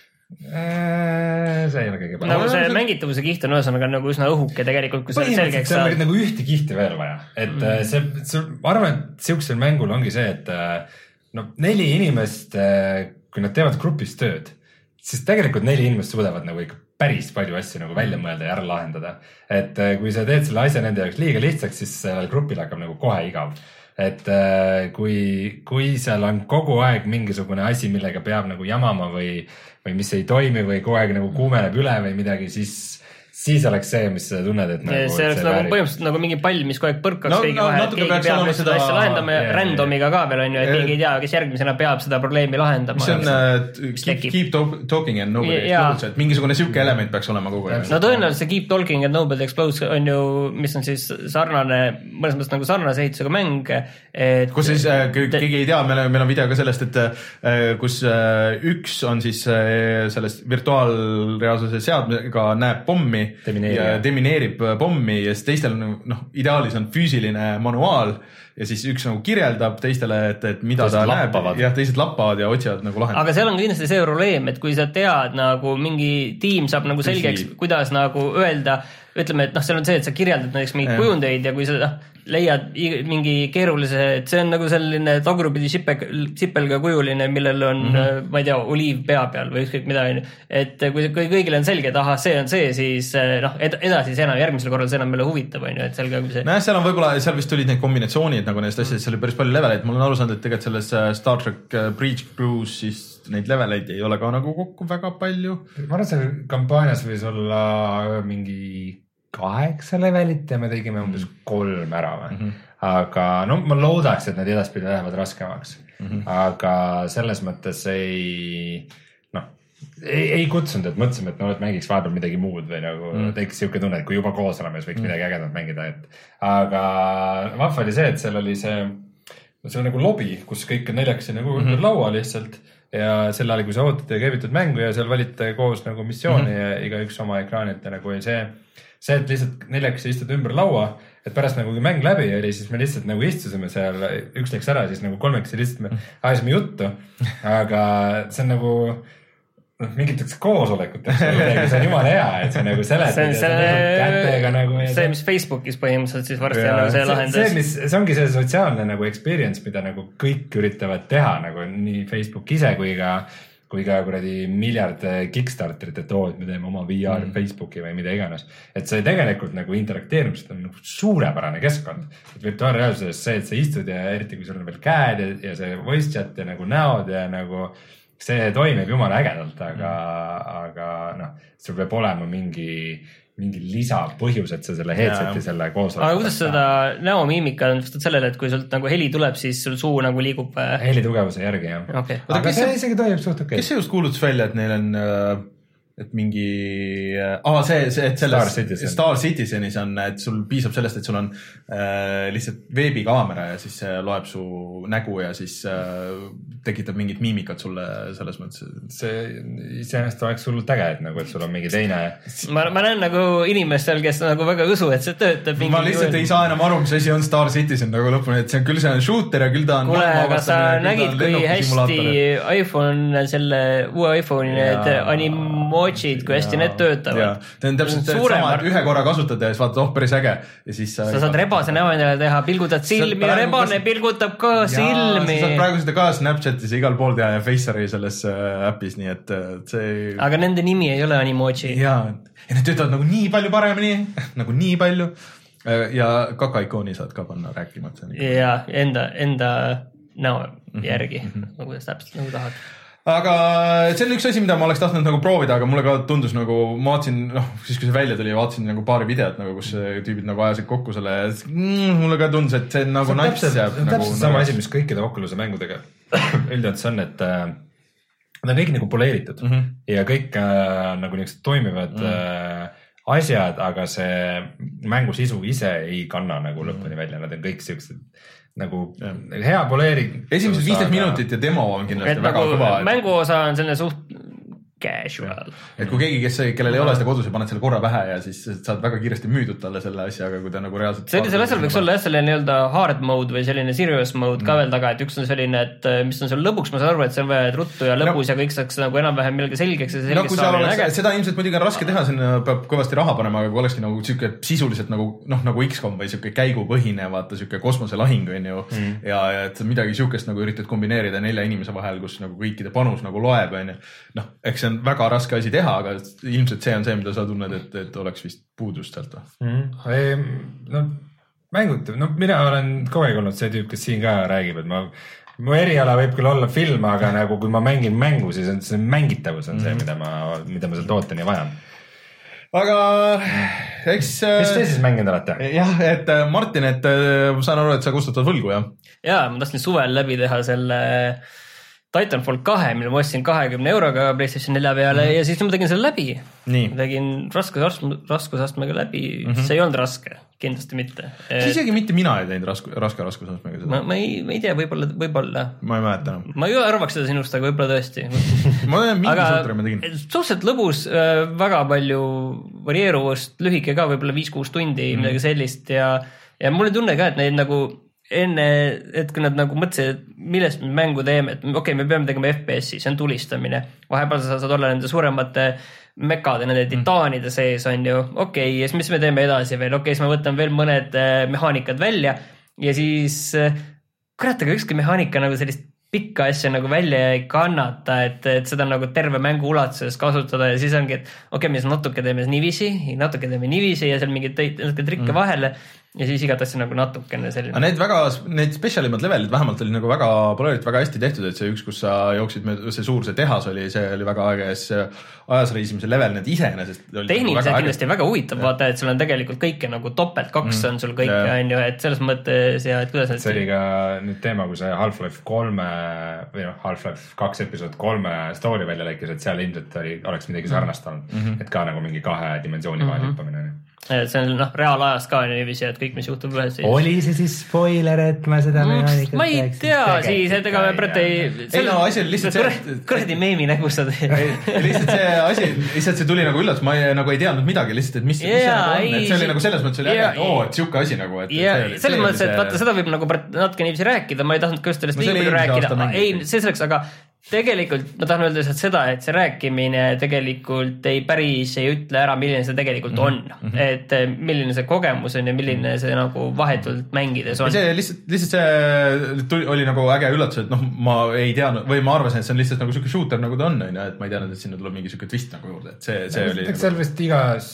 Speaker 3: see ei ole kõige
Speaker 2: parem. No see mängitavuse kiht on ühesõnaga nagu üsna õhuke tegelikult, kui see selgeks
Speaker 3: saad. See on nagu ühte kihti veel vaja. Et mm. see, see, ma arvan, et siuksel mängul ongi see, et no neli inimest, kui nad teevad grupis tööd, siis tegelikult neli inimest suudavad nagu ikka päris palju asju nagu välja mõelda ja ära lahendada. Et kui sa teed selle asja nende jaoks liiga lihtsaks, siis sellel grupil hakkab nagu kohe igav. et kui, kui seal on kogu aeg mingisugune asi, millega peab nagu jamama või, või mis ei toimi või kogu aeg nagu kuumeneb üle või midagi, siis siis oleks see, mis sa tunned, et
Speaker 2: nagu... See oleks nagu põhimõtteliselt nagu mingi pall, mis kogu aeg põrkaks no, kõigi no, vahel, et keegi peab nüüd seda asja lahendama ja randomiga ka veel on ju, et keegi ei tea, kes järgmisena peab seda probleemi lahendama.
Speaker 1: See on uh, keep, keep talking and nobody explodes, et mingisugune siuke element peaks olema kogu aeg.
Speaker 2: No tõenäoliselt see keep talking and nobody explodes on ju, mis on siis sarnane, mõnes mõttes nagu sarnase ehitusega mäng. Et...
Speaker 1: Kus siis äh, keegi ei tea, meil on, meil on video ka sellest, et äh, kus äh, üks on siis äh, sellest virtuaalreaalsuse seadmega näeb pommi Demineerib. ja demineerib pommi ja siis teistel on, noh, ideaalis on füüsiline manuaal ja siis üks nagu kirjeldab teistele, et, et mida teised ta lappavad. näeb. Jah, teised lappavad ja otsivad nagu lahendust.
Speaker 2: Aga seal on kindlasti see probleem, et kui sa tead nagu mingi tiim saab nagu selgeks, kuidas nagu öelda, ütleme, et noh, seal on see, et sa kirjeldad näiteks mingeid ja. kujundeid ja kui sa noh, leiad mingi keerulise, et see on nagu selline tagurpidi sipelga kujuline, millel on mm, -hmm. ma ei tea, oliiv pea peal või ükskõik mida, et kui, kui kõigil on selge, et aha, see on see, siis noh, edasi see enam, järgmisel korral see enam meile huvitab, on ju, et selge kui see.
Speaker 1: Näe, seal on võib-olla, seal vist tulid need kombinatsioonid nagu neist asjadest, seal oli päris palju leveleid, mul on aru saanud, et tegelikult selles Star Trek Breach Cruise siis neid leveleid ei ole ka nagu kokku väga palju.
Speaker 3: Ma arvan, seal kampaanias võis olla mingi kaheksa levelit ja me tegime umbes kolm ära või. Mm -hmm. Aga no ma loodaks, et need edaspidi lähevad raskemaks. Mm -hmm. Aga selles mõttes ei, noh, ei, ei kutsunud, et mõtlesime, et no, et mängiks vahepeal midagi muud või nagu mm -hmm. teeks siuke tunne, et kui juba koos oleme, siis võiks mm -hmm. midagi ägedat mängida. Et, aga vahva oli see, et seal oli see, see on nagu lobi, kus kõik on neljaks nagu mm -hmm. laua lihtsalt ja sel ajal, kui sa ootad ja käivitad mängu ja seal valite koos nagu missiooni mm -hmm. ja igaüks oma ekraanilt ja nagu see see, et lihtsalt neljaks istud ümber laua, et pärast nagu kui mäng läbi oli, siis me lihtsalt nagu istusime seal, üks läks ära, siis nagu kolmeks lihtsalt me ajasime juttu, aga see on nagu noh, mingiteks koosolekuteks, see on jumala hea, et see nagu seletad
Speaker 2: see on selle, nagu see, mis Facebookis põhimõtteliselt siis varsti ja, on nagu see lahendus.
Speaker 3: See, mis, see ongi see sotsiaalne nagu experience, mida nagu kõik üritavad teha, nagu nii Facebook ise kui ka kui ka kuradi miljard Kickstarterit, et oo, et me teeme oma V R mm. Facebooki või mida iganes. Et see tegelikult nagu interakteerimisest on nagu suurepärane keskkond. Et virtuaalreaalsuses see, et sa istud ja eriti kui sul on veel käed ja, ja see voice chat ja nagu näod ja nagu see toimib jumala ägedalt, aga, mm. aga noh, sul peab olema mingi mingi lisapõhjus, et sa selle headseti selle koosolek.
Speaker 2: Aga kuidas seda näomiimika on vist sellele, et kui sult nagu heli tuleb, siis sul suu nagu liigub?
Speaker 3: Heli tugevuse järgi, jah.
Speaker 2: Okay.
Speaker 3: Aga see isegi toimib suht okei.
Speaker 1: Kes see just kuulutas välja, et neil on, et mingi, aa, see, see, et selles
Speaker 3: Star Citizen.
Speaker 1: Star Citizenis on, et sul piisab sellest, et sul on äh, lihtsalt veebikaamera ja siis see loeb su nägu ja siis äh, tekitab mingit miimikat sulle selles mõttes.
Speaker 3: See iseenesest oleks hullult äge, et nagu, et sul on mingi teine.
Speaker 2: Ma, ma näen nagu inimestel, kes nagu väga õsu, et see töötab.
Speaker 1: Ma lihtsalt ei saa enam aru, mis asi on Star Citizen nagu lõpuni, et see on küll see on shooter ja küll ta on.
Speaker 2: Kuule, aga sa nägid, kui hästi iPhone, selle uue iPhone'i need animojid, kui hästi ja, need töötavad.
Speaker 1: See on täpselt sama, et ühe korra kasutada ja siis vaatad, oh, päris äge. Ja siis
Speaker 2: sa, sa saad rebase näo endale teha, pilgutad silmi ja rebane kas... pilgutab ka ja, silmi.
Speaker 1: Sa saad praegu seda ka Snapchatis ja igal pool teha ja Faceri selles äpis, nii et see...
Speaker 2: Aga nende nimi ei ole animoji.
Speaker 1: Ja, ja need töötavad nagu nii palju paremini, nagu nii palju. Ja kaka-ikooni saad ka panna rääkima.
Speaker 2: Ja enda, enda näo järgi, mm -hmm. kuidas täpselt nagu tahad.
Speaker 1: Aga see on üks asi, mida ma oleks tahtnud nagu proovida, aga mulle ka tundus nagu, ma vaatasin, noh, siis kui see välja tuli, vaatasin nagu paari videot, nagu, kus tüübid nagu ajasid kokku selle ja mm, mulle ka tundus, et see on nagu nats jääb.
Speaker 3: See on täpselt nagu, sama nagu... asi, mis kõikide Oculus'e mängudega üldiselt see on, et äh, nad on kõik nagu poleeritud mm -hmm. ja kõik äh, nagu niisugused toimivad mm -hmm. äh, asjad, aga see mängu sisu ise ei kanna nagu lõpuni välja, nad on kõik siuksed nagu ja. hea poleering.
Speaker 1: Esimesed viisteist minutit ja demo on kindlasti et väga nagu kõva.
Speaker 2: Mänguosa on selline suht casual.
Speaker 1: Et kui keegi, kes, kellel ei ole seda kodus ja paned selle korra pähe ja siis saad väga kiiresti müüdud talle selle asja, aga kui ta nagu reaalselt...
Speaker 2: Sellisel asjal võiks olla jah selline nii-öelda hard mode või selline serious mode mm. ka veel taga, et üks on selline, et mis on seal lõpuks, ma saan aru, et see on vaja ruttu ja lõpus no. ja kõik saaks nagu enam-vähem millega selgeks ja selgeks
Speaker 1: no, saamine oleks, seda ilmselt muidugi on raske teha, sinna peab kõvasti raha panema, aga kui olekski nagu siuke sisuliselt nagu, noh, nagu X COM või siuke käigupõhine, vaata siuke kosmoselahing on ju mm. ja, ja et midagi siukest nagu üritad kombineerida nelja inimese vahel, kus nagu kõikide panus nagu loeb, on ju. Noh, eks see on väga raske asi teha, aga ilmselt see on see, mida sa tunned, et, et oleks vist puudust sealt või?
Speaker 3: Mm. No, mängud, no mina olen kogu aeg olnud see tüüp, kes siin ka räägib, et ma mu eriala võib küll olla film, aga nagu kui ma mängin mängu, siis on see mängitavus on see, mida ma, mida ma seal tooteni vajan.
Speaker 1: Aga eks...
Speaker 3: Mis te siis mänginud olete?
Speaker 1: Jah, et Martin, et saan aru, et sa kustutad võlgu, jah?
Speaker 2: Jaa, ma tahtsin suvel läbi teha selle Titanfall kahe, mille ma ostsin kahekümne euroga PlayStation nelja peale mm -hmm. ja siis ma tegin selle läbi.
Speaker 1: Nii.
Speaker 2: Ma tegin raskusastmega läbi, mm -hmm. see ei olnud raske, kindlasti mitte.
Speaker 1: Siis isegi mitte mina ei teinud raske, raske raskusastmega seda.
Speaker 2: Ma, ma, ei, ma ei tea, võib-olla, võib-olla.
Speaker 1: Ma ei mäleta enam.
Speaker 2: Ma ei arvaks seda sinust, aga võib-olla tõesti.
Speaker 1: ma olen mingi suutre, ma tegin.
Speaker 2: Suhteliselt lõbus, väga palju varieeruvust, lühike ka, võib-olla viis kuus tundi, mm -hmm. midagi sellist ja, ja mul ei tunne ka, et neid nagu enne, et kui nad nagu mõtlesid, et millest me mängu teeme, et okei, okay, me peame tegema F P S-i, see on tulistamine. Vahepeal sa saad olla nende suuremate mekade, nende titaanide sees on ju, okei okay,, ja siis mis me teeme edasi veel, okei okay,, siis ma võtan veel mõned mehaanikad välja ja siis kurat, aga ükski mehaanika nagu sellist pikka asja nagu välja ei kannata, et, et seda nagu terve mängu ulatuses kasutada ja siis ongi, et okei okay,, me siis natuke teeme niiviisi, natuke teeme niiviisi ja seal mingid trikke mm. vahele ja siis igat asja nagu natukene selline.
Speaker 1: Aga need väga, need spetsialimad levelid vähemalt oli nagu väga polarit, väga hästi tehtud, et see üks, kus sa jooksid, see suur see tehas oli, see oli väga aega see ajasreisimise level, need iseenesest
Speaker 2: tehniliselt kindlasti väga huvitav, vaata, et sul on tegelikult kõike nagu topelt kaks mm. on sul kõik, on ju, et selles mõttes ja et kuidas
Speaker 3: see oli ka nüüd teema, kui see Half-Life kolme või noh, Half-Life kaks episood kolme story välja läikis, et seal ilmselt oli, oleks midagi sarnast olnud, mm -hmm. et ka nagu mingi kahe dimensiooni vahel hüppamine mm -hmm.
Speaker 2: et see on noh, reaalajas ka niiviisi, et kõik, mis juhtub ühes siis.
Speaker 3: Oli see siis spoiler, et ma seda
Speaker 2: mm, ma ei tea siis, et ega me praegu ei
Speaker 1: ei no asi oli lihtsalt
Speaker 2: see kuradi meemi nägu sa teed
Speaker 1: lihtsalt see asi, lihtsalt see tuli nagu üllatus, ma ei, nagu ei teadnud midagi lihtsalt, et mis, mis see nagu on, et see oli nagu selles mõttes oli äge, et oo, et siuke asi nagu et
Speaker 2: ja selles mõttes, et vaata, seda võib nagu natuke niiviisi rääkida, ma ei tahtnud ka just sellest nii palju rääkida, ei, see selleks, aga tegelikult ma tahan öelda lihtsalt seda, et see rääkimine tegelikult ei päris ei ütle ära, milline see tegelikult on, mm -hmm. et milline see kogemus on ja milline see nagu vahetult mängides on.
Speaker 1: See lihtsalt, lihtsalt see tuli, oli nagu äge üllatus, et noh, ma ei teadnud või ma arvasin, et see on lihtsalt nagu siuke shooter nagu ta on, on ju, et ma ei teadnud, et sinna tuleb mingi siuke twist nagu juurde, et see, see oli.
Speaker 3: Eks seal vist igas,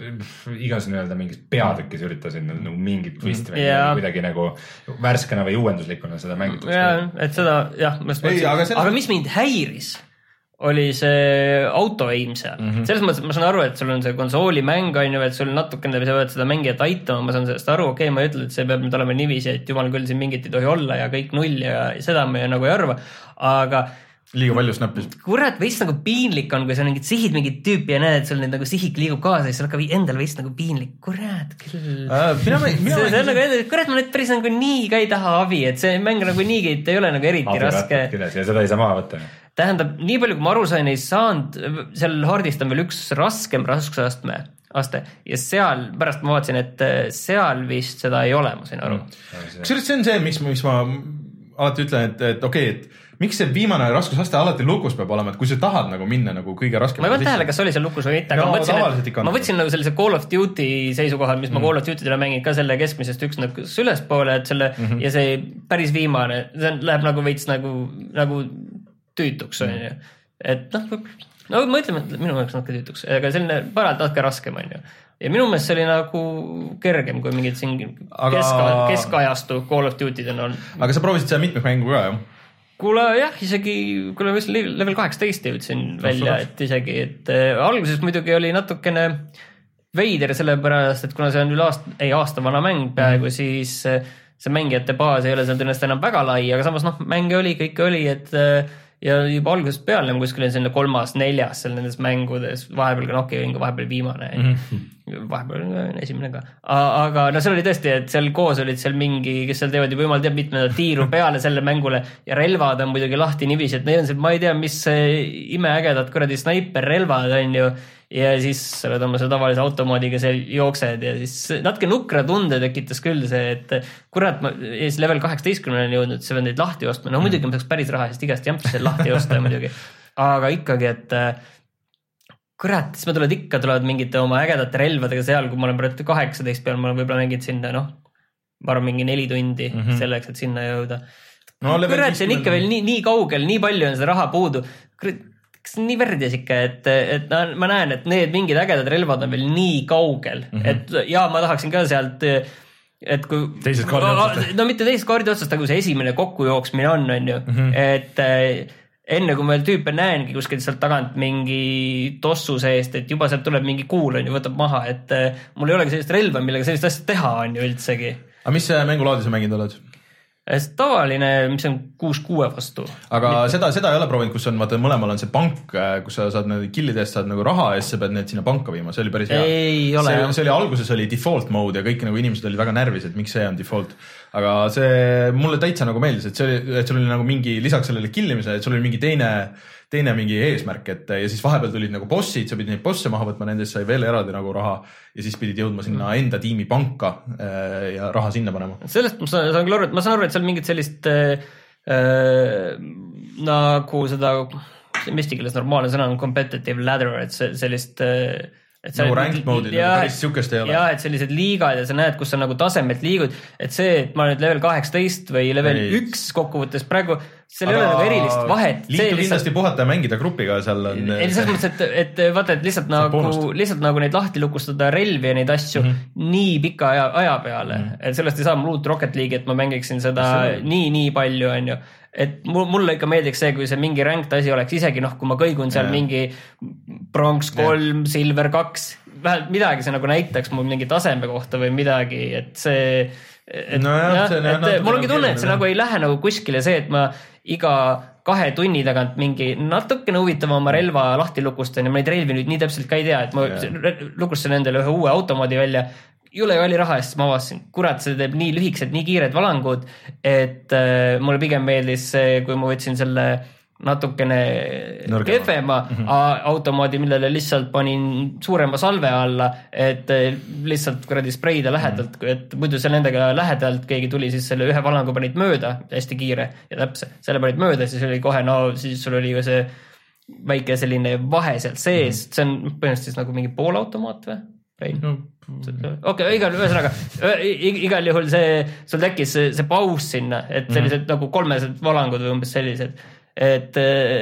Speaker 3: igas nii-öelda mingis peatükis üritasin nagu mingit twist või
Speaker 2: yeah.
Speaker 3: kuidagi nagu värskena või uuenduslikuna seda mängitud.
Speaker 2: jah, et seda jah, aga mis mind häiris, oli see auto aim seal. Mm -hmm. selles mõttes, et ma saan aru, et sul on see konsoolimäng, on ju, et sul natukene sa pead seda mängijat aitama, ma saan sellest aru, okei okay,, ma ei ütle, et see peab nüüd olema niiviisi, et jumal küll siin mingit ei tohi olla ja kõik null ja seda me nagu ei arva, aga
Speaker 1: liiga palju snappis.
Speaker 2: Kurat, veits nagu piinlik on, kui sa mingid sihid mingit tüüpi ja näed, et sul nagu sihik liigub kaasa ja siis hakkab endal veits nagu piinlik. Kurat küll.
Speaker 1: Uh, mina, mina
Speaker 2: see, see on nagu, kurat, ma nüüd päris nagu nii ka ei taha abi, et see mäng nagu niigi ei ole nagu eriti abi raske.
Speaker 3: Ja seda ei saa maha võtta.
Speaker 2: Tähendab, nii palju kui ma aru sain, ei saanud, seal hardist on veel üks raskem raskusastme aste ja seal, pärast ma vaatasin, et seal vist seda ei ole, ma sain aru.
Speaker 1: Mm. Kusjuures see on see, miks, miks ma alati ütlen, et, et okei, okay, et miks see viimane raskusaste alati lukus peab olema, et kui sa tahad nagu minna nagu kõige raskem.
Speaker 2: Ma ei võtta tähele, kas oli seal lukus või mitte, aga ma võtsin, ma võtsin nagu sellise Call of Duty seisukohal, mis mm. ma Call of Duty-dele mängin ka selle keskmisest üks nagu ülespoole, et selle mm -hmm. ja see päris viimane, see läheb nagu veits nagu, nagu tüütuks on ju, et noh, no ma ütlen, et minu jaoks natuke tüütuks, aga selline paralt natuke raskem on ju. Ja minu meelest see oli nagu kergem, kui mingid siin aga... kesk, keskajastu Call of Duty'd on olnud.
Speaker 1: Aga sa proovisid seda mitmikmängu ka, jah?
Speaker 2: Kuule jah, isegi, kuule level kaheksateist jõudsin välja, et isegi, et äh, alguses muidugi oli natukene veider sellepärast, et kuna see on üle aasta, ei aasta vana mäng peaaegu, mm. siis äh, see mängijate baas ei ole seal tõenäoliselt enam väga lai, aga samas noh, mänge oli, kõike oli, et äh, ja juba algusest peale nagu kuskil selline kolmas, neljas seal nendes mängudes, vahepeal ka Nokia oli vahepeal viimane, mm -hmm. vahepeal esimene ka. Aga no seal oli tõesti, et seal koos olid seal mingi, kes seal teevad juba jumal teab mitmendat tiiru peale selle mängule ja relvad on muidugi lahti niiviisi, et need on seal, ma ei tea, mis imeägedad kuradi snaiperrelvad on ju ja siis sa oled oma selle tavalise automoodiga seal jooksed ja siis natuke nukra tunde tekitas küll see, et kurat, ma siis level kaheksateistkümnele on jõudnud, see on neid lahti ostma, no muidugi ma saaks päris raha, sest igast jämpsi seal lahti osta muidugi, aga ikkagi, et kurat, siis ma tulevad ikka, tulevad mingite oma ägedate relvadega seal, kui ma olen praegu kaheksateist peal, ma olen võib-olla mänginud sinna, noh, ma arvan mingi neli tundi mm -hmm. selleks, et sinna jõuda. No, kurat, see on ikka veel nii, nii kaugel, nii palju on seda raha puudu. Kurat, kas nii värdjas ikka, et, et ma näen, et need mingid ägedad relvad on veel nii kaugel, mm -hmm. et ja ma tahaksin ka sealt et kui
Speaker 1: teised kaardi otsast.
Speaker 2: No mitte teised kaardi otsast, aga kui see esimene kokkujooksmine on, on ju, mm-hmm. et enne kui ma veel tüüpe näengi kuskil sealt tagant mingi tossu seest, et juba sealt tuleb mingi kuul, on ju, võtab maha, et mul ei olegi sellist relva, millega sellist asja teha, on ju üldsegi.
Speaker 1: Aga mis mängulaadi sa mänginud oled?
Speaker 2: Tavaline, mis on kuus kuue vastu.
Speaker 1: Aga Mitte. seda, seda ei ole proovinud, kus on, vaata, mõlemal on see pank, kus sa saad need killidest, saad nagu raha ja siis sa pead need sinna panka viima, see oli päris hea.
Speaker 2: Ei ole.
Speaker 1: See, see oli alguses oli default mode ja kõik nagu inimesed olid väga närvis, et miks see on default. Aga see mulle täitsa nagu meeldis, et see oli, et sul oli nagu mingi, lisaks sellele killimise, et sul oli mingi teine, teine mingi eesmärk, et ja siis vahepeal tulid nagu bossid, sa pidid neid bosse maha võtma, nendest sai veel eraldi nagu raha ja siis pidid jõudma sinna enda tiimi panka ja raha sinna panema.
Speaker 2: Sellest ma saan, saan aru, et ma saan aru, et seal mingit sellist äh, nagu seda, mis eesti keeles normaalne sõna on competitive ladder, et see, sellist äh, et
Speaker 1: nagu ranked mode'id, nagu päris sihukest ei ole.
Speaker 2: Jaa, et sellised liigad ja sa näed, kus sa nagu tasemelt liigud, et see, et ma nüüd level kaheksateist või level ei. üks kokkuvõttes praegu, seal ei ole nagu erilist vahet.
Speaker 1: Liitu kindlasti lihtsalt... puhata ja mängida grupiga seal on...
Speaker 2: Ei, selles mõttes, et, et vaata, et lihtsalt nagu, lihtsalt nagu neid lahti lukustada relvi ja neid asju mm -hmm. nii pika aja, aja peale, mm -hmm. et sellest ei saa mul uut Rocket League'i, et ma mängiksin seda nii, nii palju, on ju. Et mulle ikka meeldiks see, kui see mingi ranked asi oleks, isegi noh, kui ma kõigun seal ja. mingi bronx kolm, silver kaks, vähemalt midagi see nagu näitaks mul mingi taseme kohta või midagi, et see, et, no jah, ja, see, et mul ongi tunne, et see nagu ei lähe nagu kuskile see, et ma iga kahe tunni tagant mingi natukene huvitavama relva lahti lukustan ja ma neid relvi nüüd nii täpselt ka ei tea, et ma ja. lukustasin endale ühe uue automaadi välja, jule kalli raha eest ma avastasin, kurat, see teeb nii lühikesed, nii kiired valangud, et äh, mulle pigem meeldis see, kui ma võtsin selle natukene kehvema mm-hmm. automaadi, millele lihtsalt panin suurema salve alla, et lihtsalt kuradi spreida lähedalt, mm-hmm. et muidu seal nendega lähedalt keegi tuli, siis selle ühe valangu panid mööda, hästi kiire ja täpse, selle panid mööda, siis oli kohe, no siis sul oli ju see väike selline vahe sealt sees, mm-hmm. see on põhimõtteliselt nagu mingi poolautomaat või? No. okei, okay, igal ühesõnaga igal juhul see, sul tekkis see, see paus sinna, et sellised mm-hmm. nagu kolmesed valangud või umbes sellised, et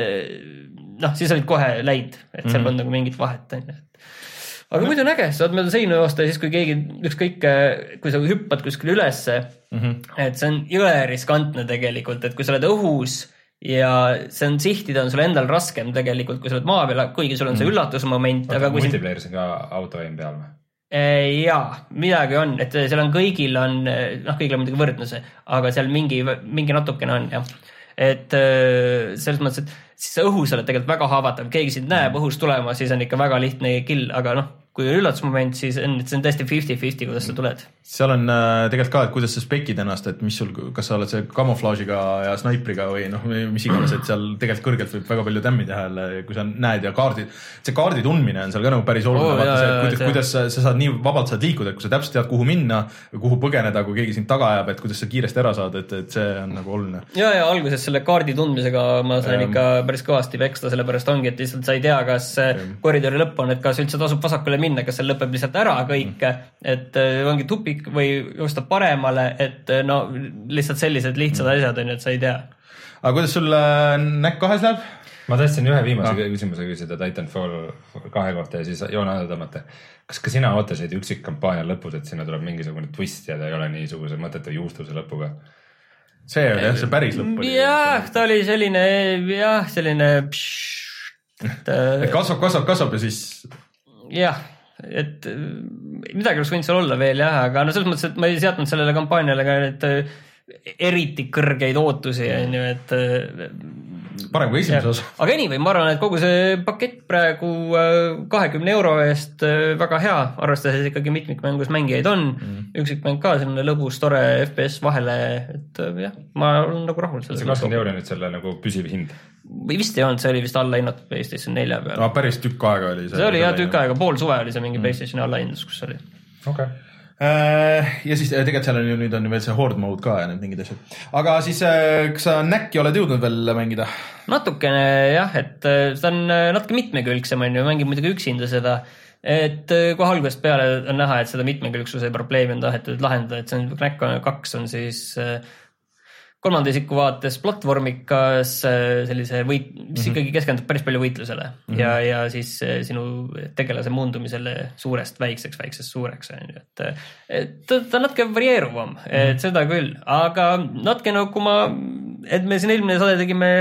Speaker 2: noh, siis olid kohe läid, et seal mm-hmm. on nagu mingit vahet, on ju. Aga muidu on äge, saad mööda seinu joosta ja siis, kui keegi ükskõik, kui sa hüppad kuskil ülesse, mm-hmm. et see on jõle riskantne tegelikult, et kui sa oled õhus ja see on sihtida, on sul endal raskem tegelikult, kui sa oled maa peal, kuigi sul on see üllatusmoment.
Speaker 3: Aga multiplayer'is on ka autoaim peal või?
Speaker 2: Jaa, midagi on, et seal on kõigil on, noh, kõigil on muidugi võrdne see, aga seal mingi, mingi natukene on, jah. Et selles mõttes, et siis õhus oled tegelikult väga haavatav, keegi sind näeb õhus tulema, siis on ikka väga lihtne kill, aga noh, kui on üllatusmoment, siis on, see on tõesti fifty fifty, kuidas sa tuled.
Speaker 1: Seal on äh, tegelikult ka, et kuidas sa spekid ennast, et mis sul, kas sa oled see kamuflaažiga ja snaipriga või noh, mis iganes, et seal tegelikult kõrgelt võib väga palju tämmi teha jälle, kui sa näed ja kaardid, see kaardi tundmine on seal ka nagu päris oluline, oh, vaata see, et kuidas, kuidas sa, sa saad nii vabalt saad liikuda, et kui sa täpselt tead, kuhu minna või kuhu põgeneda, kui keegi sind taga ajab, et kuidas sa kiiresti ära saad, et, et see on nagu oluline.
Speaker 2: Ja, ja alguses selle kaardi tundmisega ma sain ikka päris kõvasti peksta, sellepärast ongi, et lihtsalt sa ei tea, kas koridori lõpp on, et kas üldse tasub vasakule minna, kas seal lõpeb lihtsalt ära kõik, et ongi tupik või joosta paremale, et no lihtsalt sellised lihtsad asjad on, et sa ei tea.
Speaker 1: Aga kuidas sul näkk kahes läheb?
Speaker 3: Ma tahtsin ühe viimase no. küsimuse küsida Titanfall kahe kohta ja siis joone alla tõmmata. Kas ka sina ootasid üksikkampaania lõpus, et sinna tuleb mingisugune twist ja ta ei ole niisuguse mõttetu juustuse lõpuga?
Speaker 1: See oli jah, see päris lõpp oli.
Speaker 2: Jah, ta oli selline, jah, selline
Speaker 1: pšš, et, et kasvab, kasvab, kasvab ja siis...
Speaker 2: Jah, et midagi oleks võinud seal olla veel jah, aga no selles mõttes, et ma ei seadnud sellele kampaaniale ka et eriti kõrgeid ootusi, on ju, et
Speaker 1: parem kui esimese osa.
Speaker 2: Aga anyway, ma arvan, et kogu see pakett praegu kahekümne euro eest väga hea, arvestades ikkagi mitmikmängus mängijaid on, mm. üksikmäng ka selline lõbus, tore F P S vahele, et jah, ma olen nagu rahul.
Speaker 3: See kakskümmend euro nüüd selle nagu püsiv hind?
Speaker 2: Või vist ei olnud, see oli vist alla hinnatud PlayStation nelja peal.
Speaker 1: No, päris tükk aega oli see.
Speaker 2: See oli jah tükk aega, pool suve oli see mingi mm. PlayStation alla hindus, kus oli.
Speaker 1: Okay. Ja siis tegelikult seal on ju nüüd on veel see horde mode ka ja need mingid asjad. Aga siis, kas sa näkki oled jõudnud veel mängida?
Speaker 2: Natukene jah, et see on natuke mitmekülgsem on ju, mängib muidugi üksinda seda, et kohe algusest peale on näha, et seda mitmekülgsuse probleemi on tahetud lahendada, et see on näkk kaks on siis kolmanda isiku vaates platvormikas sellise võit, mis mm -hmm. ikkagi keskendub päris palju võitlusele mm -hmm. ja, ja siis sinu tegelase muundumisele suurest väikseks, väiksest suureks. Et, et ta, ta natuke varieeruvam, mm -hmm. et seda küll, aga natuke nagu ma, et me siin eelmine saade tegime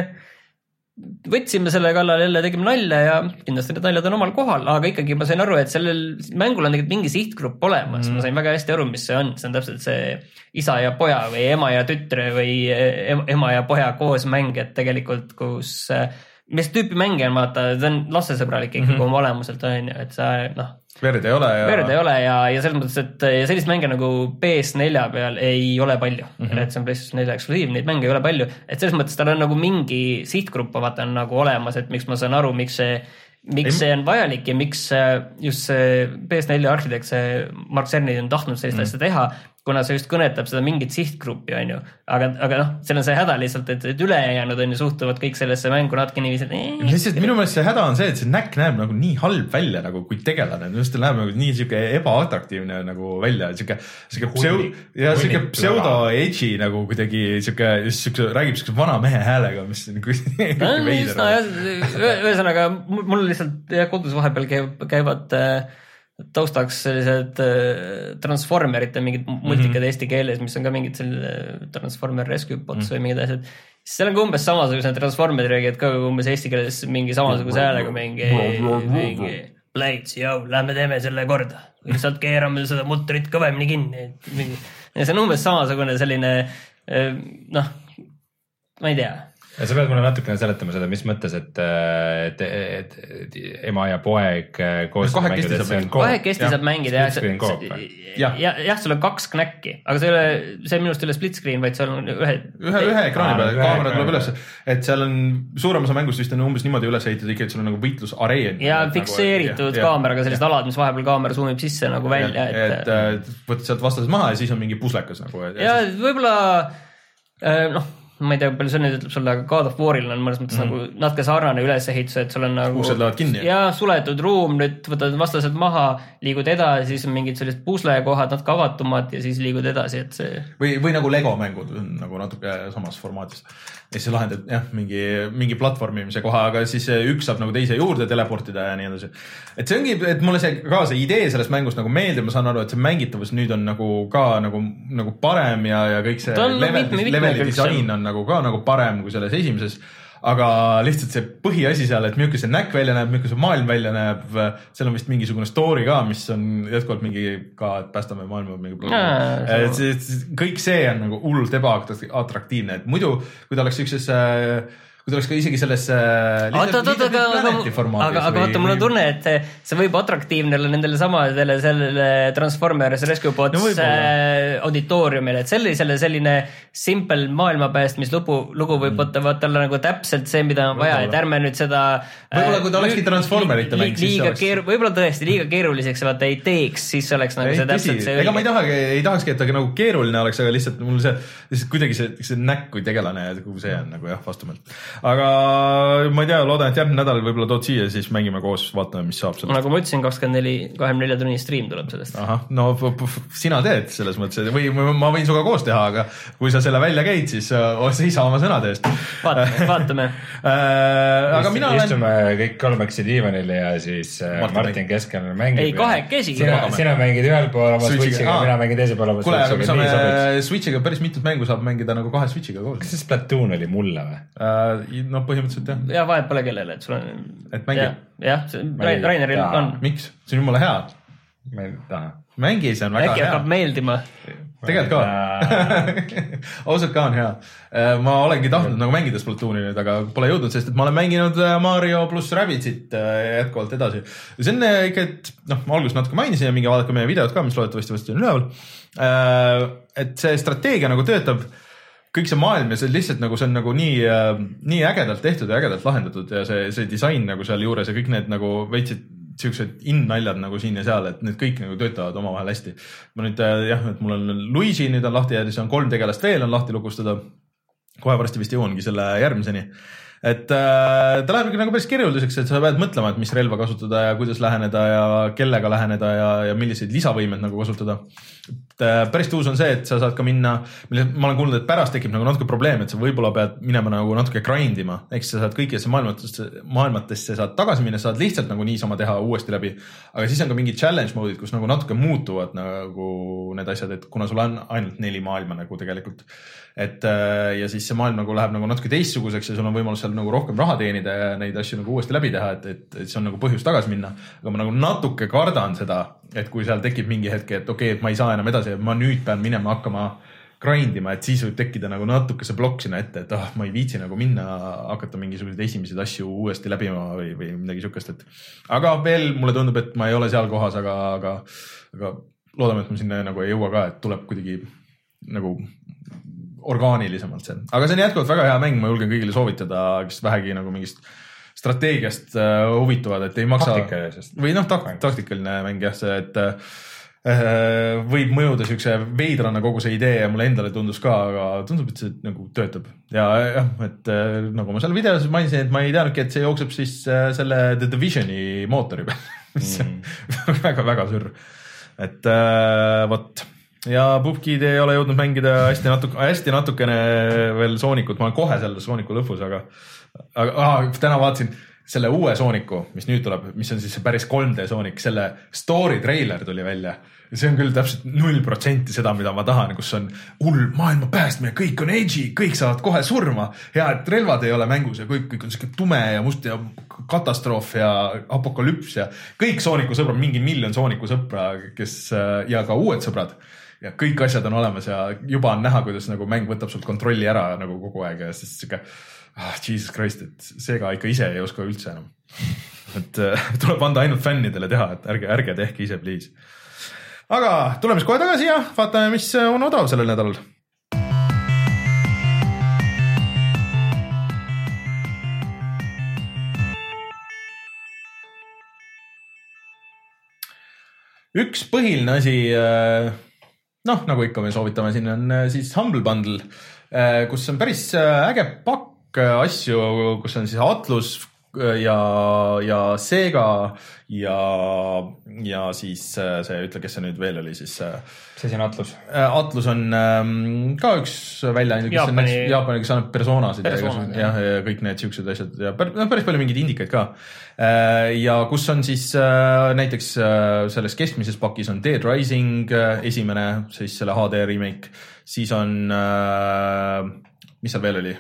Speaker 2: võtsime selle kallal jälle, tegime nalja ja kindlasti need naljad on omal kohal, aga ikkagi ma sain aru, et sellel mängul on tegelikult mingi sihtgrupp olemas mm. ma sain väga hästi aru, mis see on, see on täpselt see isa ja poja või ema ja tütre või ema ja poja koos mäng, et tegelikult kus mis tüüpi mänge on, vaata, see on lastesõbralik ikkagi mm -hmm. oma olemuselt on, et sa noh
Speaker 1: verd ei ole ja
Speaker 2: verd ei ole ja, ja selles mõttes, et ja sellist mänge nagu P S nelja peal ei ole palju mm, -hmm. et see on PlayStation nelja eksklusiiv, neid mänge ei ole palju, et selles mõttes tal on nagu mingi sihtgrupp, vaata on nagu olemas, et miks ma saan aru, miks see miks see on vajalik ja miks just see P S nelja arhitekt, see Mark Cerny on tahtnud sellist mm -hmm. asja teha, kuna see just kõnetab seda mingit sihtgruppi, on ju, aga, aga noh, seal on see häda lihtsalt, et, et ülejäänud on ju suhtuvad kõik sellesse mängu natuke niiviisi, et
Speaker 1: ee, lihtsalt minu meelest see häda on see, et see näkk näeb nagu nii halb välja nagu kui tegelane, just ta näeb nagu nii siuke ebaatraktiivne nagu välja, siuke siuke pseudo ja siuke pseudo edgy nagu kuidagi siuke just siuke räägib siuke vana mehe häälega, mis on kuidagi veider.
Speaker 2: Ühesõnaga mul lihtsalt jah, kodus vahepeal käib, käivad taustaks sellised Transformerite mingid multikad mm -hmm. eesti keeles, mis on ka mingid selline Transformer Rescue Bots mm -hmm. või mingid asjad. Seal on ka umbes samasugused Transformerid räägivad ka umbes eesti keeles mingi samasuguse häälega mingi, mingi Blades, jau, lähme teeme selle korda. Lihtsalt keerame seda mutterit kõvemini kinni. Ja see on umbes samasugune selline, noh, ma ei tea.
Speaker 3: Ja sa pead mulle natukene seletama seda, mis mõttes, et, et, et, et ema ja poeg koos
Speaker 1: kahekesti
Speaker 3: saab
Speaker 2: mängida. Kahekesti saab mängida ja jah, jah, sul on kaks knäkki, aga see ei ole, see on minust üle split screen, vaid seal on ühe
Speaker 1: ühe, ühe ekraani peale, kaamera tuleb üles, et seal on suurem osa mängust vist on umbes niimoodi üles ehitatud ikka, et sul on nagu võitlusareen.
Speaker 2: Ja fikseeritud nagu, kaameraga sellised alad, mis vahepeal kaamera zoomib sisse nagu välja.
Speaker 1: Et, et, et võtad sealt vastased maha ja siis on mingi puslekas nagu.
Speaker 2: Ja võib-olla noh, ma ei tea, palju see nüüd ütleb sulle, aga God of War'il on mõnes mõttes mm -hmm. nagu natuke sarnane ülesehitus, et sul on nagu
Speaker 1: uksed lähevad kinni.
Speaker 2: Ja suletud ruum, nüüd võtad vastased maha, liigud edasi, siis on mingid sellised puslekohad, natuke avatumad ja siis liigud edasi, et see
Speaker 1: või, või nagu Lego mängud nagu natuke samas formaadis. Ja siis lahendad jah, mingi, mingi platvormimise koha, aga siis üks saab nagu teise juurde teleportida ja nii edasi. Et see ongi, et mulle see ka see idee sellest mängust nagu meeldib, ma saan aru, et see mängitavus nüüd on nagu ka nagu, nagu parem ja, ja kõik see level, leveli disain on nagu ka nagu parem kui selles esimeses, aga lihtsalt see põhiasi seal, et milline see näkk välja näeb, milline see maailm välja näeb, seal on vist mingisugune story ka, mis on jätkuvalt mingi ka, et päästame maailma mingi probleem. Et see, kõik see on nagu hullult ebaatraktiivne, et muidu kui ta oleks ükses kui ta oleks ka isegi selles
Speaker 2: Planeti formaadis. Aga, aga vaata, mul on tunne, et see võib atraktiivne olla nendele samadele sellele Transformers Rescue Bots no auditooriumile, et sellisele selline simple maailmapäästmislugu lugu võib võtta mm. vaata olla nagu täpselt see, mida on vaja, et ärme nüüd seda
Speaker 1: võib-olla kui ta olekski Transformerite mäng,
Speaker 2: siis oleks keeru, võib-olla tõesti liiga keeruliseks vaata ei teeks, siis oleks nagu see täpselt see
Speaker 1: ega ma ei tahagi, ei tahakski, et ta nagu keeruline oleks, aga lihtsalt mul see lihtsalt kuidagi see, see näkk kui tegelane ja kuhu see on nagu jah, vastumelt. Aga ma ei tea, loodan, et järgmine nädal võib-olla tood siia, siis mängime koos, vaatame, mis saab sellest.
Speaker 2: Nagu ma ütlesin, kakskümmend neli, kahekümne nelja tunni stream tuleb sellest.
Speaker 1: Ahah, no sina teed selles mõttes, või ma võin suga koos teha, aga kui sa selle välja käid, siis seisa oma sõnade eest.
Speaker 2: Vaatame, vaatame.
Speaker 1: Aga mina olen...
Speaker 3: Istume kõik kolmekesi diivanil ja siis Martin, Martin keskel mängib.
Speaker 2: Ei, kahekesi.
Speaker 3: Sina, sina mängid ühel pool oma Switchiga, mina mängin teise pool oma
Speaker 1: Switchiga. Kule, aga saame Switchiga päris mitut mängu saab mängida nagu kahe Switchiga koos.
Speaker 3: Kas see Splatoon oli mulle või?
Speaker 1: No põhimõtteliselt jah.
Speaker 2: Ja vahet pole kellele, et sul on...
Speaker 1: Et mängib?
Speaker 2: Jah, Raineril on.
Speaker 1: Miks? See on jumala hea.
Speaker 3: Ma ei taha.
Speaker 1: Mängi, see on väga
Speaker 2: Äkki
Speaker 1: hea.
Speaker 2: Äkki hakkab meeldima.
Speaker 1: Tegelikult ka. Ausalt ka on hea. Ma olengi tahtnud nagu mängida Splatooni nüüd, aga pole jõudnud, sest et ma olen mänginud Mario pluss Rabbitsit jätkuvalt edasi. See on ikka, et noh, ma alguses natuke mainisin ja mingi vaadake meie videot ka, mis loodetavasti vasti on üleval. Et see strateegia nagu töötab kõik see maailm ja see lihtsalt nagu see on nagu nii, nii ägedalt tehtud ja ägedalt lahendatud ja see, see disain nagu seal juures ja kõik need nagu veitsid siuksed in-naljad nagu siin ja seal, et need kõik nagu töötavad omavahel hästi. Ma nüüd jah, et mul on Luigi nüüd on lahti ja siis on kolm tegelast veel on lahti lukustada. Kohe varsti vist jõuangi selle järgmiseni. et äh, ta läheb ikka nagu päris keeruliseks, et sa pead mõtlema, et mis relva kasutada ja kuidas läheneda ja kellega läheneda ja, ja milliseid lisavõimed nagu kasutada. Et, äh, päris tuus on see, et sa saad ka minna, mille ma olen kuulnud, et pärast tekib nagu natuke probleem, et sa võib-olla pead minema nagu natuke grindima, ehk sa saad kõikidesse maailmatesse, maailmatesse saad tagasi minna, saad lihtsalt nagu niisama teha uuesti läbi, aga siis on ka mingid challenge mode'id, kus nagu natuke muutuvad nagu need asjad, et kuna sul on ainult neli maailma nagu tegelikult, et ja siis see maailm nagu läheb nagu natuke teistsuguseks ja sul on võimalus seal nagu rohkem raha teenida ja neid asju nagu uuesti läbi teha, et, et, et see on nagu põhjus tagasi minna, aga ma nagu natuke kardan seda, et kui seal tekib mingi hetk, et okei, et ma ei saa enam edasi, ma nüüd pean minema hakkama grindima, et siis võib tekkida nagu natuke see blokk sinna ette, et ah, ma ei viitsi nagu minna hakata mingisuguseid esimesed asju uuesti läbima või, või midagi sukest, et aga veel mulle tundub, et ma ei ole seal kohas, aga, aga, aga loodame, et ma sinna nagu ei jõua ka, et tuleb kuidagi nagu orgaanilisemalt see. Aga see on jätkuvalt väga hea mäng, ma julgen kõigile soovitada, kes vähegi nagu mingist strateegiast uh, huvituvad, et ei maksa või noh, tak- taktikaline mäng jah, see, et uh, võib mõjuda siukse veidrana kogu see idee ja mulle endale tundus ka, aga tundub, et see nagu töötab. Ja jah, et uh, nagu ma seal videos mainisin, et ma ei teadnudki, et see jookseb siis uh, selle The Divisioni mootori peal, mis on mm. väga, väga sür. Et uh, võt. Ja Pupkid ei ole jõudnud mängida hästi, natuke, hästi natukene veel Soonikut, ma olen kohe seal Sooniku lõpus, aga, aga ah, täna vaatasin selle uue Sooniku, mis nüüd tuleb, mis on siis päris kolm D Soonik, selle story trailer tuli välja. Ja see on küll täpselt null protsenti seda, mida ma tahan, kus on hull maailma päästmine, kõik on edgy, kõik saavad kohe surma, hea, et relvad ei ole mängus ja kõik, kõik on siuke tume ja must ja katastroof ja apokalüps ja kõik Sooniku sõbrad, mingi miljon Sooniku sõpra, kes ja ka uued sõbrad. Ja kõik asjad on olemas ja juba on näha, kuidas nagu mäng võtab sult kontrolli ära nagu kogu aeg ja siis siuke, ah, Jesus Christ, et seega ikka ise ei oska üldse enam. Et äh, tuleb anda ainult fännidele teha, et ärge, ärge tehke ise, please. Aga tuleme kohe tagasi ja vaatame, mis on odav sellel nädalal. Üks põhiline asi, noh, nagu ikka me soovitame, siin on siis Humble Bundle, kus on päris äge pakk asju, kus on siis Atlus ja, ja Sega ja, ja siis see, ütle, kes see nüüd veel oli siis.
Speaker 3: See siin Atlus.
Speaker 1: Atlus on ka üks välja, kes Jaapani, on Jaapani, kes annab personasid Persona, ja, ja, ja kõik need siuksed asjad ja päris palju mingeid indikaid ka. Ja kus on siis näiteks selles keskmises pakis on Dead Rising esimene, siis selle H D remake, siis on, mis seal veel oli?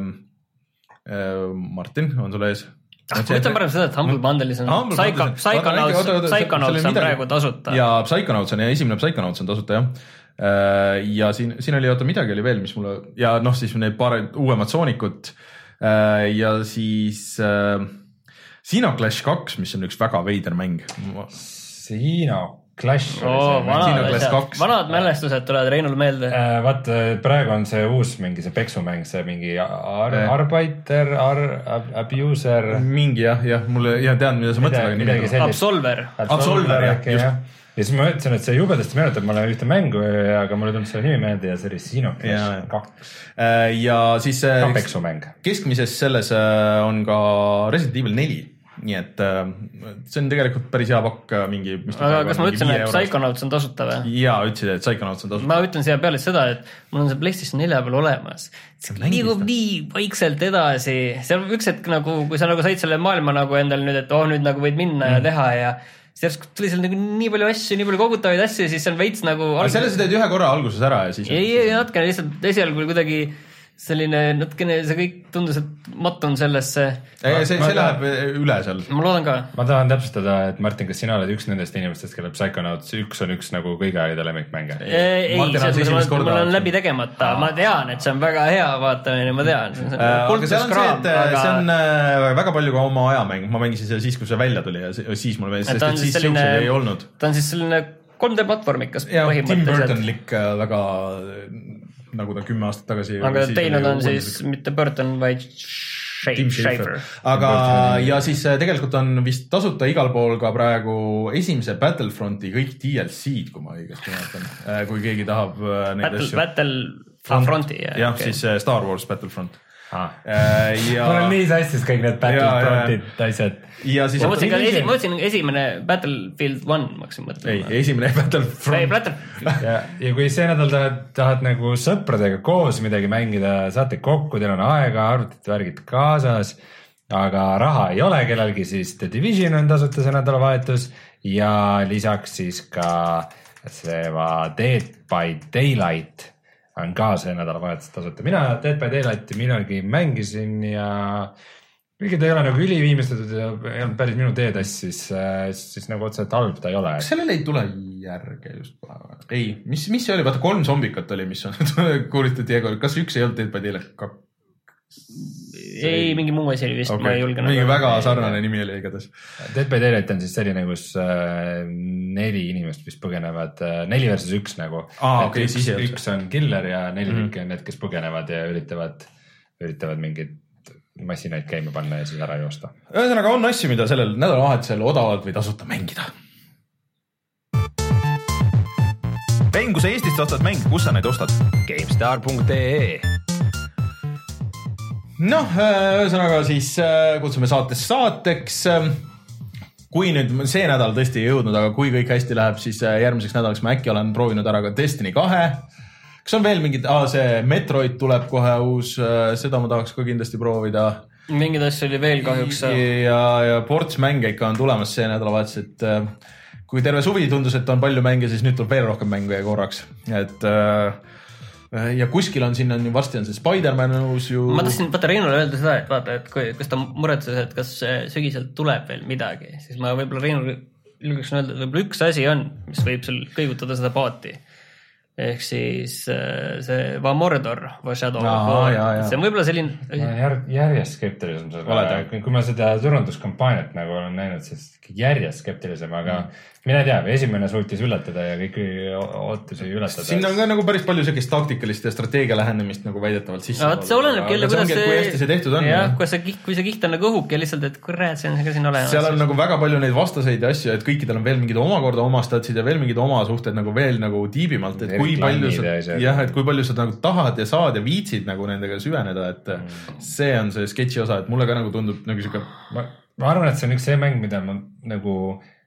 Speaker 1: Martin, on sul ees?
Speaker 2: Ah, ma ütlen parem seda, et Humble Bundle'is on Psychonauts, Psychonauts on praegu tasuta.
Speaker 1: Ja Psychonauts on ja esimene Psychonauts on tasuta, jah. Ja siin, siin oli, oota, midagi oli veel, mis mulle, ja noh, siis need paar uuemad Soonikut ja siis Sino Clash kaks, mis on üks väga veider mäng.
Speaker 3: Sino Clash
Speaker 2: oh, vanad, vanad mälestused tulevad Reinul meelde
Speaker 3: äh,. Vaat praegu on see uus mingi see peksumäng, see mingi ar arbeiter, ar abuser.
Speaker 1: Mingi jah, jah, mulle ja tean, mida sa mõtled.
Speaker 2: Absolver.
Speaker 3: Absolver, jah. Ja siis ma ütlesin, et see jubedasti meenutab mulle ühte mängu, aga mulle tulnud selle nimi meelde ja see oli Sino Clash kaks.
Speaker 1: Ja siis
Speaker 3: peksumäng.
Speaker 1: Keskmises selles on ka Resident Evil neli. Nii et see on tegelikult päris hea pakk mingi...
Speaker 2: Aga kas ma ütlesin, et Psychonauts on tasuta või?
Speaker 1: Jaa, ütlesid, et Psychonauts on tasuta.
Speaker 2: Ma ütlen siia peale seda, et mul on see PlayStation nelja peal olemas. Liigub nii vaikselt edasi. Seal üks hetk nagu, kui sa nagu said selle maailma nagu endal nüüd, et oh, nüüd nagu võid minna mm. ja teha ja siis tuli seal nagu nii palju asju, nii palju kogutavaid asju, siis see on veits nagu...
Speaker 1: Aga selles teed ühe korra alguses ära ja siis...
Speaker 2: Ei, ei, natkene lihtsalt esialgu kuidagi... selline natkene, see kõik tundus, et mattun sellesse.
Speaker 1: Ei, see, see läheb üle seal.
Speaker 2: Ma loodan ka.
Speaker 3: Ma tahan täpsustada, et Martin, kas sina oled üks nendest inimestest, kelle Psychonauts üks on üks nagu kõige aegade lemmikmänge?
Speaker 2: Ei, mul on läbi tegemata. Ma tean, et see on väga hea vaatamine, ma tean.
Speaker 1: Aga see on see, et see on väga palju ka oma ajamäng. Ma mängisin selle siis, kui see välja tuli ja siis mul meeldis, sest et siis siuksed ei olnud.
Speaker 2: Ta on siis selline kolm D platvormikas põhimõtteliselt.
Speaker 1: Tim Burton-lik väga... nagu ta kümme aastat tagasi.
Speaker 2: Aga teinud on siis mitte Burton, vaid Schafer.
Speaker 1: Aga ja siis tegelikult on vist tasuta igal pool ka praegu esimese Battlefronti kõik D L C-d, kui ma õigesti mäletan. Kui keegi tahab neid
Speaker 2: asju. Battlefronti.
Speaker 1: Jah, siis Star Wars Battlefront.
Speaker 3: ah. ja... mul on nii sassis kõik need Battlefrontid asjad.
Speaker 2: Ja siis ma mõtlesin ka esi, esi, esimene Battlefield one ma hakkasin mõtlema.
Speaker 1: Ei, esimene Battlefront.
Speaker 2: Ei, Battlefront.
Speaker 3: ja, ja kui see nädal tahad, tahad nagu sõpradega koos midagi mängida, saate kokku, teil on aega, arvutid värgid kaasas, aga raha ei ole kellelgi, siis The Division on tasuta see nädalavahetus ja lisaks siis ka see Dead by Daylight on ka see nädalavahetus tasuta. Mina Dead by Daylighti millalgi mängisin ja kuigi ta ei ole nagu üliviimestatud ja ei olnud päris minu teedes, siis, siis nagu otseselt halb ta ei ole.
Speaker 1: Kas sellele ei tule järge just? Ei, mis, mis see oli? Vaata kolm zombikat oli, mis on kuulitati Diego. Kas üks ei olnud Dead by Daylight? Kak...
Speaker 2: Ei, mingi muu asi oli vist, okay. Ma ei julge.
Speaker 1: Mingi väga sarnane nimi oli igatahes.
Speaker 3: Dead by Daylight on siis selline, kus äh, neli inimest vist põgenevad, äh, neli versus üks nagu.
Speaker 1: Aa, okay,
Speaker 3: üks, üks on killer ja neli mm-hmm. tükki on need, kes põgenevad ja üritavad, üritavad mingid massinaid käima panna ja siis ära joosta.
Speaker 1: Ühesõnaga on asju, mida sellel nädalavahetusel odavalt või tasuta mängida. Mäng, kui sa Eestist ostad mäng, kus sa neid ostad?
Speaker 4: GameStar punkt ee
Speaker 1: Noh, ühesõnaga siis kutsume saates saateks. Kui nüüd see nädal tõesti ei jõudnud, aga kui kõik hästi läheb, siis järgmiseks nädalaks ma äkki olen proovinud ära ka Destiny kahe. Kas on veel mingid, aa, see Metroid tuleb kohe uus, seda ma tahaks ka kindlasti proovida.
Speaker 2: Mingid asju oli veel kahjuks.
Speaker 1: Ja, ja ports mänge ikka on tulemas see nädalavahetus, et kui terve suvi tundus, et on palju mänge, siis nüüd tuleb veel rohkem mänge korraks. Et ja kuskil on siin on, varsti on see Spider-Man uus ju.
Speaker 2: Ma tahtsin vaata Reinule öelda seda, et vaata, et kui, kas ta muretses, et kas sügiselt tuleb veel midagi, siis ma võib-olla Reinule julgeksin öelda, et võib-olla üks asi on, mis võib sul kõigutada seda paati. Ehk siis see Vamordor või Shadow of War. See on võib-olla selline
Speaker 3: jär, järjest skeptilisem seda, kui ma seda turunduskampaaniat nagu olen näinud, siis järjest skeptilisem, aga mm. mina ei tea, esimene suutis üllatada ja kõik ootusi üllatada.
Speaker 1: Siin on ka nagu päris palju sellist taktikalist ja strateegia lähenemist nagu väidetavalt sisse.
Speaker 2: No, see oleneb kelle, kuidas
Speaker 1: see, kui hästi see tehtud on.
Speaker 2: Jah, kui see, kui see kiht on nagu õhuke lihtsalt, et kurat, see on ka siin olemas.
Speaker 1: Seal on nagu väga palju neid vastaseid asju, et kõikidel on veel mingid omakorda omastatsid ja veel mingid oma suhted nagu veel nagu tiibimalt, et kui palju sa, jah, et kui palju sa nagu tahad ja saad ja viitsid nagu nendega süveneda, et mm. see on see sketši osa, et mulle ka nagu tundub nagu siuke...
Speaker 3: Ma, ma arvan, et see on üks see mäng, mida ma nagu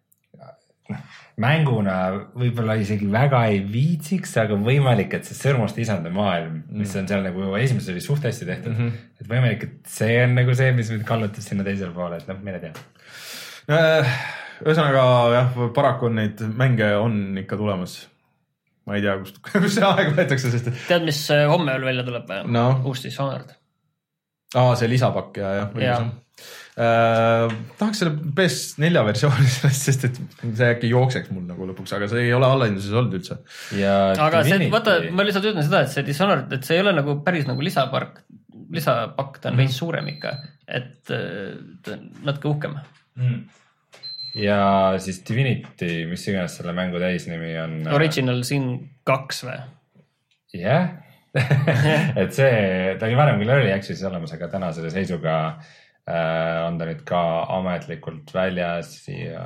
Speaker 3: mänguna võib-olla isegi väga ei viitsiks, aga võimalik, et see sõrmuste isande maailm, mis on seal nagu esimeses oli suht hästi tehtud, mm -hmm. et võimalik, et see on nagu see, mis mind kallutab sinna teisele poole, et noh, mine tea.
Speaker 1: Ühesõnaga, jah, paraku on neid mänge on ikka tulemas. Ma ei tea, kust, kus see aeg võetakse, sest...
Speaker 2: Tead, mis homme veel välja tuleb?
Speaker 1: No.
Speaker 2: Uus Dishonored.
Speaker 1: Aa, see lisapakk ja, jah. Ja. Äh, tahaks selle P S four versiooni sellest, sest et see äkki jookseks mul nagu lõpuks, aga see ei ole allahinduses olnud üldse.
Speaker 3: Ja
Speaker 2: aga see, vaata, ma lihtsalt ütlen seda, et see Dishonored, et see ei ole nagu päris nagu lisapark, lisapakk, ta on mm. veits suurem ikka, et natuke uhkem. Mm.
Speaker 3: Ja siis Divinity, mis iganes selle mängu täisnimi on...
Speaker 2: Original Sin kaks või?
Speaker 3: Jah, yeah. et see, ta oli varem küll early access olemas, aga täna selle seisuga äh, on ta nüüd ka ametlikult väljas ja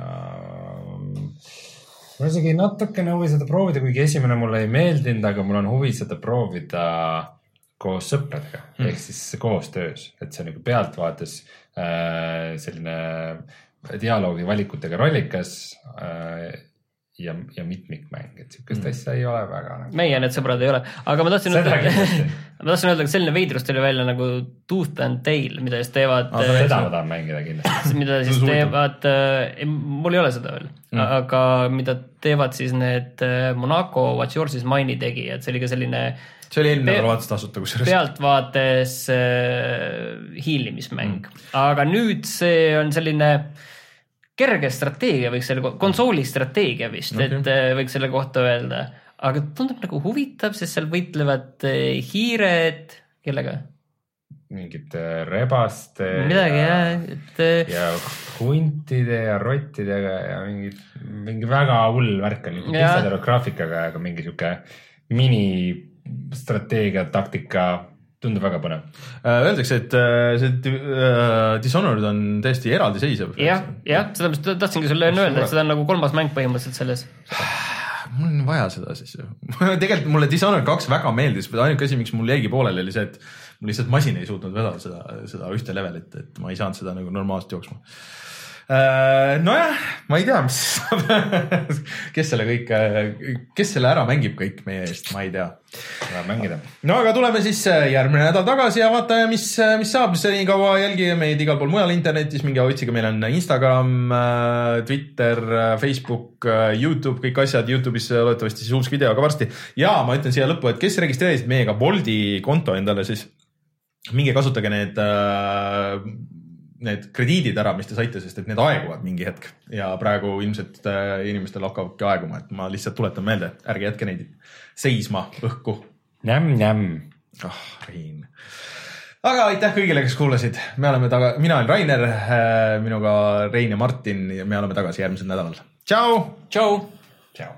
Speaker 3: ma isegi natukene huvi seda proovida, kuigi esimene mulle ei meeldinud, aga mul on huvi seda proovida koos sõpradega, mm. ehk siis koostöös, et see nagu pealtvaates äh, selline... dialoogi valikutega rollikas äh, ja, ja mitmikmäng, et siukest mm. asja ei ole väga nagu.
Speaker 2: Meie need sõbrad ei ole, aga ma tahtsin öelda, ma tahtsin öelda, et selline veidrust oli välja nagu Tooth and Tail, mida siis teevad
Speaker 3: ah, seda ma tahan mängida kindlasti
Speaker 2: mida siis teevad, äh, mul ei ole seda veel mm. aga mida teevad siis need Monaco What's Yours is Mine'i tegijad, see oli ka selline
Speaker 1: see oli eelmine nädal vaates tasuta, kus
Speaker 2: pealtvaates äh, hiilimismäng mm. aga nüüd see on selline kerge strateegia, võiks selle konsooli strateegia vist, okay. et võiks selle kohta öelda, aga tundub nagu huvitav, sest seal võitlevad hiired, kellega?
Speaker 3: Mingite rebaste
Speaker 2: midagi,
Speaker 3: ja,
Speaker 2: et...
Speaker 3: ja huntide ja rottidega ja mingi, mingi väga hull värk on pixel graafikaga, aga mingi siuke mini strateegia, taktika tundub väga põnev.
Speaker 1: Öeldakse, et see Dishonored on täiesti eraldiseisev.
Speaker 2: Jah, jah, seda ma tahtsingi sulle enne öelda, et seda on nagu kolmas mäng põhimõtteliselt selles.
Speaker 1: Mul on vaja seda siis. Tegelikult mulle Dishonored kaks väga meeldis, ainuke asi, miks mul jäigi pooleli oli see, et mul lihtsalt masin ei suutnud vedada seda, seda ühte levelit, et ma ei saanud seda nagu normaalselt jooksma. Nojah, ma ei tea, mis kes selle kõik, kes selle ära mängib kõik meie eest, ma ei tea.
Speaker 3: Mängida.
Speaker 1: No aga tuleme siis järgmine nädal tagasi ja vaatame, mis, mis saab. Seni kaua jälgige meid igal pool mujal internetis, mingi otsige, meil on Instagram, Twitter, Facebook, YouTube, kõik asjad. YouTube'is loodetavasti siis uus video ka varsti. Ja ma ütlen siia lõppu, et kes registreerisid meiega Boldi konto endale, siis minge kasutage need need krediidid ära, mis te saite, sest et need aeguvad mingi hetk ja praegu ilmselt inimestel hakkavadki aeguma, et ma lihtsalt tuletan meelde, ärge jätke neid seisma õhku.
Speaker 3: Njäm, njäm.
Speaker 1: Oh, Rein. Aga aitäh kõigile, kes kuulasid. Me oleme taga, mina olen Rainer, minuga Rein ja Martin ja me oleme tagasi järgmisel nädalal. Tšau!
Speaker 2: Tšau!
Speaker 3: Tšau!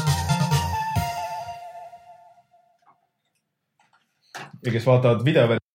Speaker 1: ja kes vaatavad video